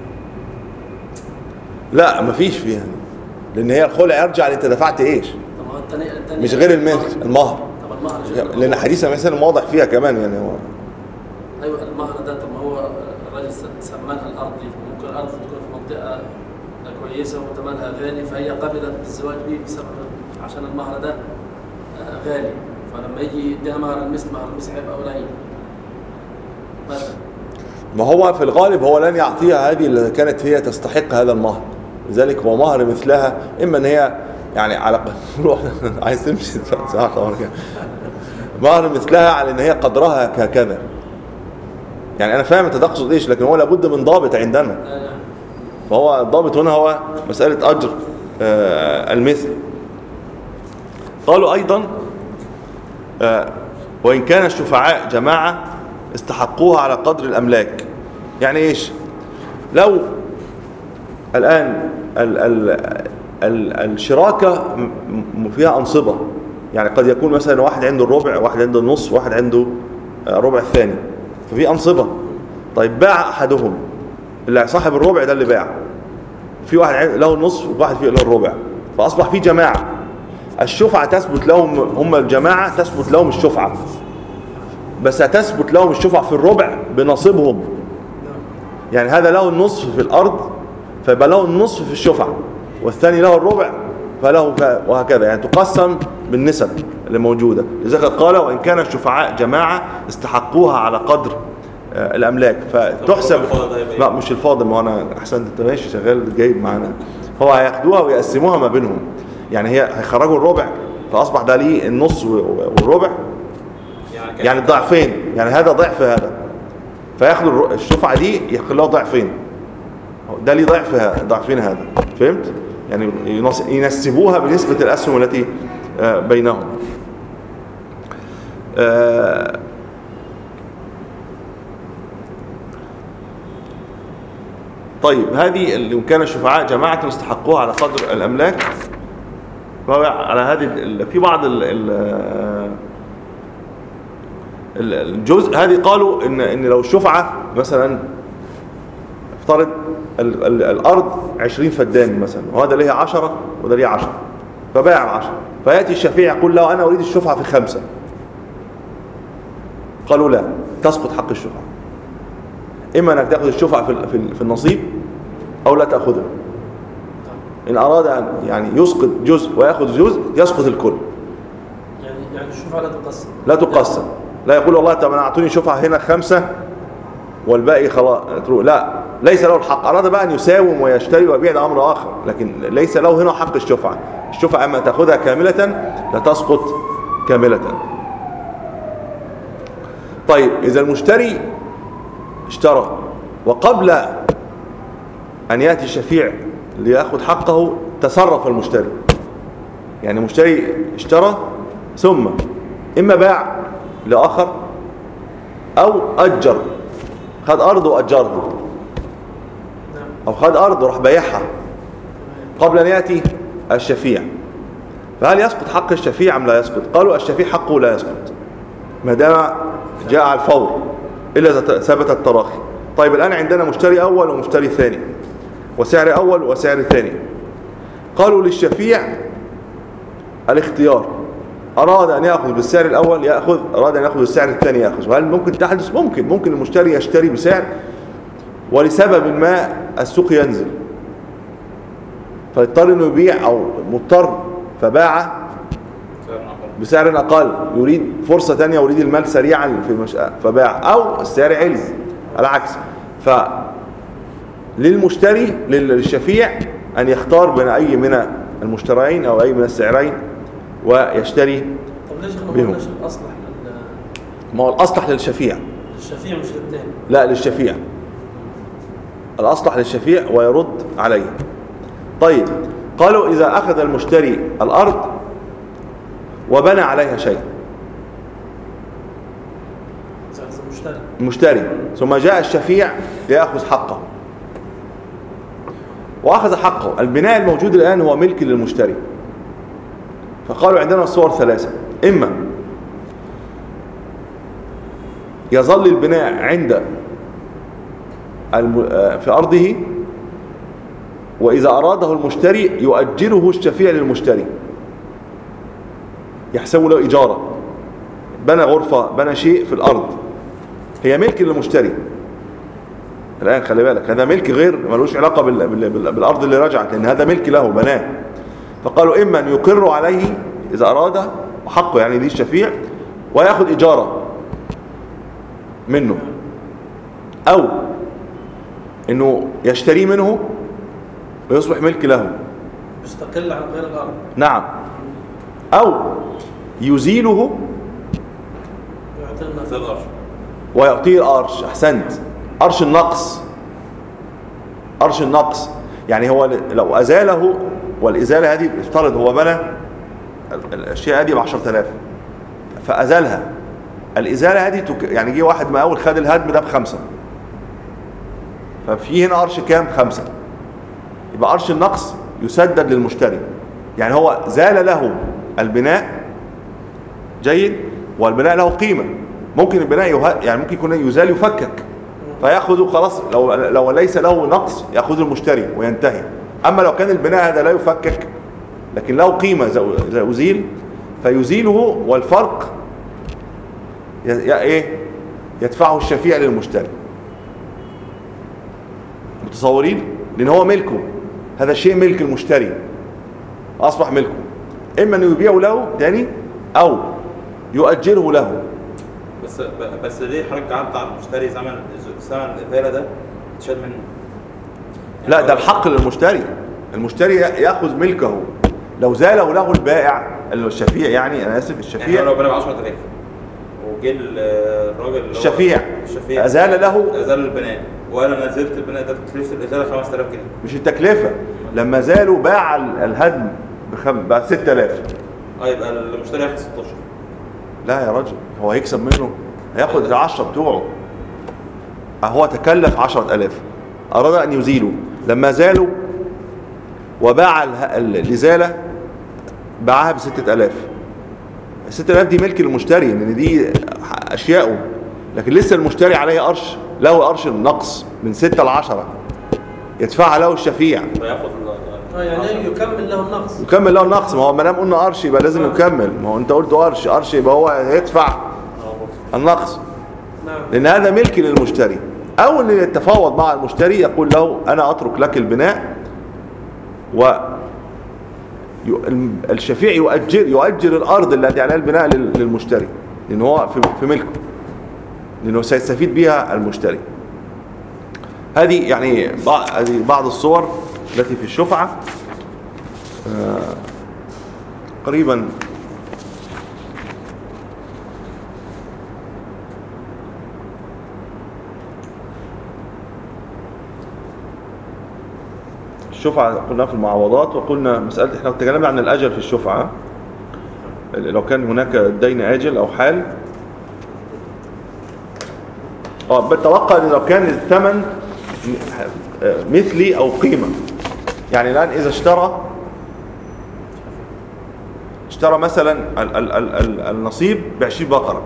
[SPEAKER 1] لا ما فيش فيها، لأن هي الخلع يرجع لأنت دفعت إيش،
[SPEAKER 3] التانية التانية
[SPEAKER 1] مش غير المثل المهر.
[SPEAKER 3] طب المهر
[SPEAKER 1] يعني لأن حديثة مثلا واضح فيها كمان يعني هو.
[SPEAKER 3] أيوة المهر ده، طب ما هو الراجل سمانها الأرض دي، ممكن الأرض تكون في منطقة كويسة وثمنها غالي، فهي قبلت بالزواج بيه بسبب عشان المهر ده غالي، فلما يجي يديها مهر المثل، مهر المثل هيبقى قليل مثلا.
[SPEAKER 1] ما هو في الغالب هو لن يعطيها هذه اللي كانت هي تستحق هذا المهر، لذلك هو مهر مثلها، إما أن هي يعني على روح عايز تمشي ساعة مهر مثلها على ان هي قدرها هكذا. يعني انا فاهم انت تقصد ايش، لكن هو لابد من ضابط عندنا. فهو الضابط هنا هو مسألة اجر آه المثل. قالوا ايضا آه وان كان الشفعاء جماعة استحقوها على قدر الاملاك. يعني ايش؟ لو الان ال ال الشراكة فيها أنصبة، يعني قد يكون مثلا واحد عنده الربع، واحد عنده النصف، واحد عنده ربع الثاني، ففي أنصبة. طيب باع أحدهم، اللي صاحب الربع ده اللي باع، في واحد له النصف وواحد فيه له الربع، فأصبح في جماعة. الشفعة تثبت لهم، هم الجماعة تثبت لهم الشفعة، بس هتثبت لهم الشفعة في الربع بنصيبهم. يعني هذا له النصف في الأرض فيبقى له النصف في الشفعة، والثاني له الربع فله، وهكذا يعني تقسم بالنسب اللي موجودة. لذلك قال وإن كان الشفعاء جماعة استحقوها على قدر الأملاك، فتحسب. لا مش الفاضل، ما أنا أحسن أنت ماشي شغال جايب معنا، هو هياخدوها ويقسموها ما بينهم، يعني هي هيخرجوا الربع فأصبح ده ليه النص والربع، يعني ضعفين، يعني هذا ضعف هذا، فياخدوا الشفعة دي يخلوها ضعفين، ده ليه ضعف ضعفين هذا، فهمت؟ يعني ينسبوها بنسبة الأسهم التي بينهم. طيب هذه اللي كان الشفعاء جماعة استحقوها على قدر الأملاك، فهو على هذه ال- في بعض ال ال ال- الجزء هذه قالوا إن إن لو الشفعة مثلا افترض ال ال الأرض عشرين فدان مثلا، وهذا ليه عشرة وده ليه عشرة، فباع عشرة، فيأتي الشفيع يقول له أنا أريد الشفعة في خمسة، قالوا لا، تسقط حق الشفعة، إما أنك تأخذ الشفعة في ال- في ال- في النصيب أو لا تأخذها. إن أراد أن يعني يسقط جزء ويأخذ جزء يسقط الكل.
[SPEAKER 3] يعني يعني الشفعة لا تقسم.
[SPEAKER 1] لا تقسم، لا يقول والله طب أنا أعطوني شفعة هنا خمسة والباقي خلاص، لا، ليس له الحق. أراد بقى أن يساوم ويشتري ويبيع، ده أمر آخر، لكن ليس له هنا حق الشفعة. الشفعة أما تأخذها كاملة لا تسقط كاملة. طيب إذا المشتري اشترى وقبل أن يأتي الشفيع ليأخذ حقه تصرف المشتري، يعني المشتري اشترى ثم إما باع لآخر أو أجر، خد أرض وأجرها، أو خد أرض وراح بايعها قبل أن يأتي الشفيع، فهل يسقط حق الشفيع أم لا يسقط؟ قالوا الشفيع حقه لا يسقط ما دام جاء على الفور إلا إذا ثبت التراخي. طيب الآن عندنا مشتري أول ومشتري ثاني، وسعر أول وسعر ثاني. قالوا للشفيع الاختيار، أراد أن يأخذ بالسعر الأول يأخذ، أراد أن يأخذ بالسعر الثاني يأخذ. وهل ممكن تحدث؟ ممكن ممكن المشتري يشتري بسعر ولسبب ما السوق ينزل فيضطر انه يبيع، او مضطر فباع بسعر اقل، يريد فرصه ثانيه، يريد المال سريعا في مش... فباع، او السعر علي العكس. ف للمشتري للشفيع ان يختار بين اي من المشترين او اي من السعرين ويشتري.
[SPEAKER 3] طب ليش ما
[SPEAKER 1] بهم.
[SPEAKER 3] قلناش الاصلح لل
[SPEAKER 1] ما هو الاصلح للشفيع،
[SPEAKER 3] للشفيع مش للثاني؟
[SPEAKER 1] لا للشفيع، الأصلح للشفيع ويرد عليه. طيب قالوا إذا أخذ المشتري الأرض وبنى عليها شيء،
[SPEAKER 3] المشتري
[SPEAKER 1] المشتري ثم جاء الشفيع ليأخذ حقه وأخذ حقه، البناء الموجود الآن هو ملك للمشتري. فقالوا عندنا الصور ثلاثة، إما يظل البناء عند في أرضه، وإذا أراده المشتري يؤجره الشفيع للمشتري، يحسب له إجارة، بنى غرفة بنى شيء في الأرض هي ملك للمشتري الآن، خلي بالك هذا ملك غير ملوش علاقة بال... بال... بال... بالأرض اللي رجعت، لأن هذا ملك له بناه. فقالوا إما أن يقر عليه إذا أراد وحقه يعني دي الشفيع ويأخذ إجارة منه، أو إنه يشتري منه ويصبح ملك له
[SPEAKER 3] مستقل عن غير الأرض.
[SPEAKER 1] نعم، أو يزيله ويعطيه الأرش. أحسنت، أرش النقص، أرش النقص يعني هو لو أزاله، والإزالة هذه افترض هو بنى الأشياء هذه بعشرة آلاف فأزالها، الإزالة هذه تك... يعني جه واحد ما أول خد الهدم ده بخمسة، ففي هنا أرش كام؟ خمسة، يبقى أرش النقص يسدد للمشتري، يعني هو زال له البناء جيد، والبناء له قيمة، ممكن البناء يه... يعني ممكن يكون يزال يفكك فيأخذ خلاص، لو لو ليس له نقص يأخذ المشتري وينتهي. أما لو كان البناء هذا لا يفكك لكن له قيمة أزيل فيزيله، والفرق ي... ي... إيه يدفعه الشفيع للمشتري. متصورين؟ لأن هو ملكه، هذا الشيء ملك المشتري أصبح ملكه، إما أنه يبيعه له تاني أو يؤجره له.
[SPEAKER 2] بس بس ليه حضرتك قعدت على المشتري زمن زمن الإزالة ده اتشال منه؟
[SPEAKER 1] لا ده الحق للمشتري، المشتري يأخذ ملكه، لو زاله له البائع الشفيع، يعني أنا آسف الشفيع،
[SPEAKER 2] يعني لو بنى ب عشرة آلاف وجه الراجل اللي هو
[SPEAKER 1] الشفيع
[SPEAKER 2] الشفيع
[SPEAKER 1] أزال له
[SPEAKER 2] أزال البناء، وأنا نزلت البناء ده تكلفة الإزالة خمسة آلاف جنيه،
[SPEAKER 1] مش التكلفة، لما زالوا باع الهدم بخم... ب ستة آلاف،
[SPEAKER 2] اه يبقى المشتري ياخد ستاشر.
[SPEAKER 1] لا يا راجل، هو هيكسب منه، هياخد العشرة بتوعه، هو تكلف عشرة آلاف أراد أن يزيله، لما زالوا وباع الإزالة باعها بستة آلاف. الستة آلاف دي ملك المشتري لأن دي أشياءه، لكن لسه المشتري عليه قرش، له قرش النقص من ستة لعشرة يدفعها له الشفيع،
[SPEAKER 2] فياخد
[SPEAKER 3] اه يعني يكمل له النقص.
[SPEAKER 1] يكمل له النقص. ما هو ما دام قلنا قرش يبقى لازم يكمل. ما هو انت قلت قرش قرش يبقى هو يدفع النقص،
[SPEAKER 3] نعم.
[SPEAKER 1] لان هذا ملك للمشتري. او ان يتفاوض مع المشتري يقول له انا اترك لك البناء، و الشفيع يؤجر يؤجر الارض التي عليها البناء للمشتري، لان هو في ملكه، لانه سيستفيد بها المشتري. هذه يعني بعض الصور التي في الشفعة. آه قريبا الشفعة قلنا في المعوضات، وقلنا مسألة احنا تكلمنا عن الأجل في الشفعة، لو كان هناك دين آجل أو حال. اه بتوقع ان لو كان الثمن مثلي أو قيمة، يعني الآن إذا اشترى اشترى مثلا ال ال ال ال النصيب بعشرين بقرة،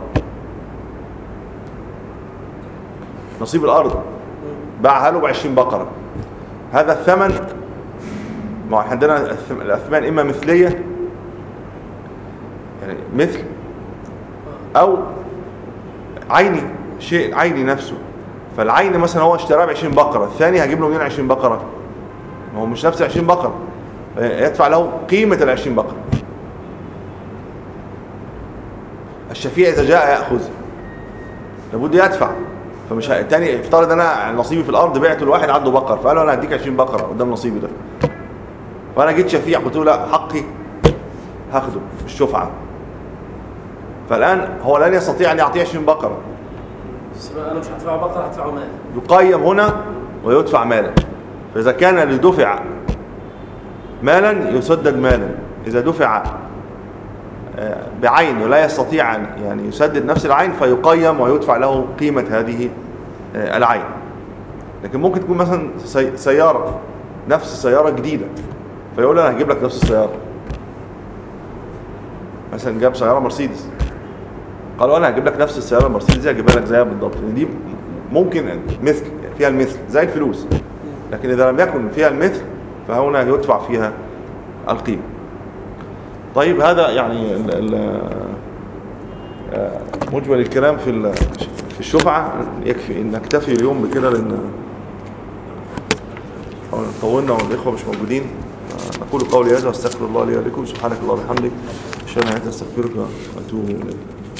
[SPEAKER 1] نصيب الأرض باعها له بعشرين بقرة، هذا الثمن. ما عندنا الأثمان إما مثلية يعني مثل، أو عيني، شيء عيني نفسه. فالعين مثلا هو اشتراه بعشرين بقرة، الثاني هجيب له منين عشرين بقرة؟ ما هو مش نفس عشرين بقرة، يدفع له قيمة العشرين بقرة. الشفيع إذا جاء يأخذ لابد يدفع. فمش تاني افترض انا نصيبي في الارض بعته لواحد عنده بقر، فقال له انا هديك عشرين بقره قدام نصيبي ده، فانا جيت شفيع قلت له لا حقي هاخده بالشفعه، فالان هو لن يستطيع ان يعطيه عشرين بقره،
[SPEAKER 3] بس انا مش هدفع بقره، هدفعه مال.
[SPEAKER 1] يقيم هنا ويدفع مالا. فاذا كان لدفع مالا يسدد مالا، اذا دفع بعين ولا يستطيع أن يعني يسدد نفس العين فيقيم ويدفع له قيمة هذه العين. لكن ممكن تكون مثلا سيارة، نفس السيارة جديدة، فيقول أنا هجيب لك نفس السيارة، مثلا جاب سيارة مرسيدس، قالوا أنا هجيب لك نفس السيارة المرسيدس دي هجيبها لك زيها بالضبط، لأن دي ممكن مثل فيها المثل زي الفلوس، لكن إذا لم يكن فيها المثل فهنا يدفع فيها القيمة. طيب هذا يعني ال ال مجمل الكلام في في الشفعة. يكفي ان نكتفي اليوم بكده لان طولنا والاخوه مش موجودين. نقول قولي هذا واستغفر الله لي ولكم. سبحانك اللهم وبحمدك اشهد ان لا اله الا انت استغفرك واتوب اليك.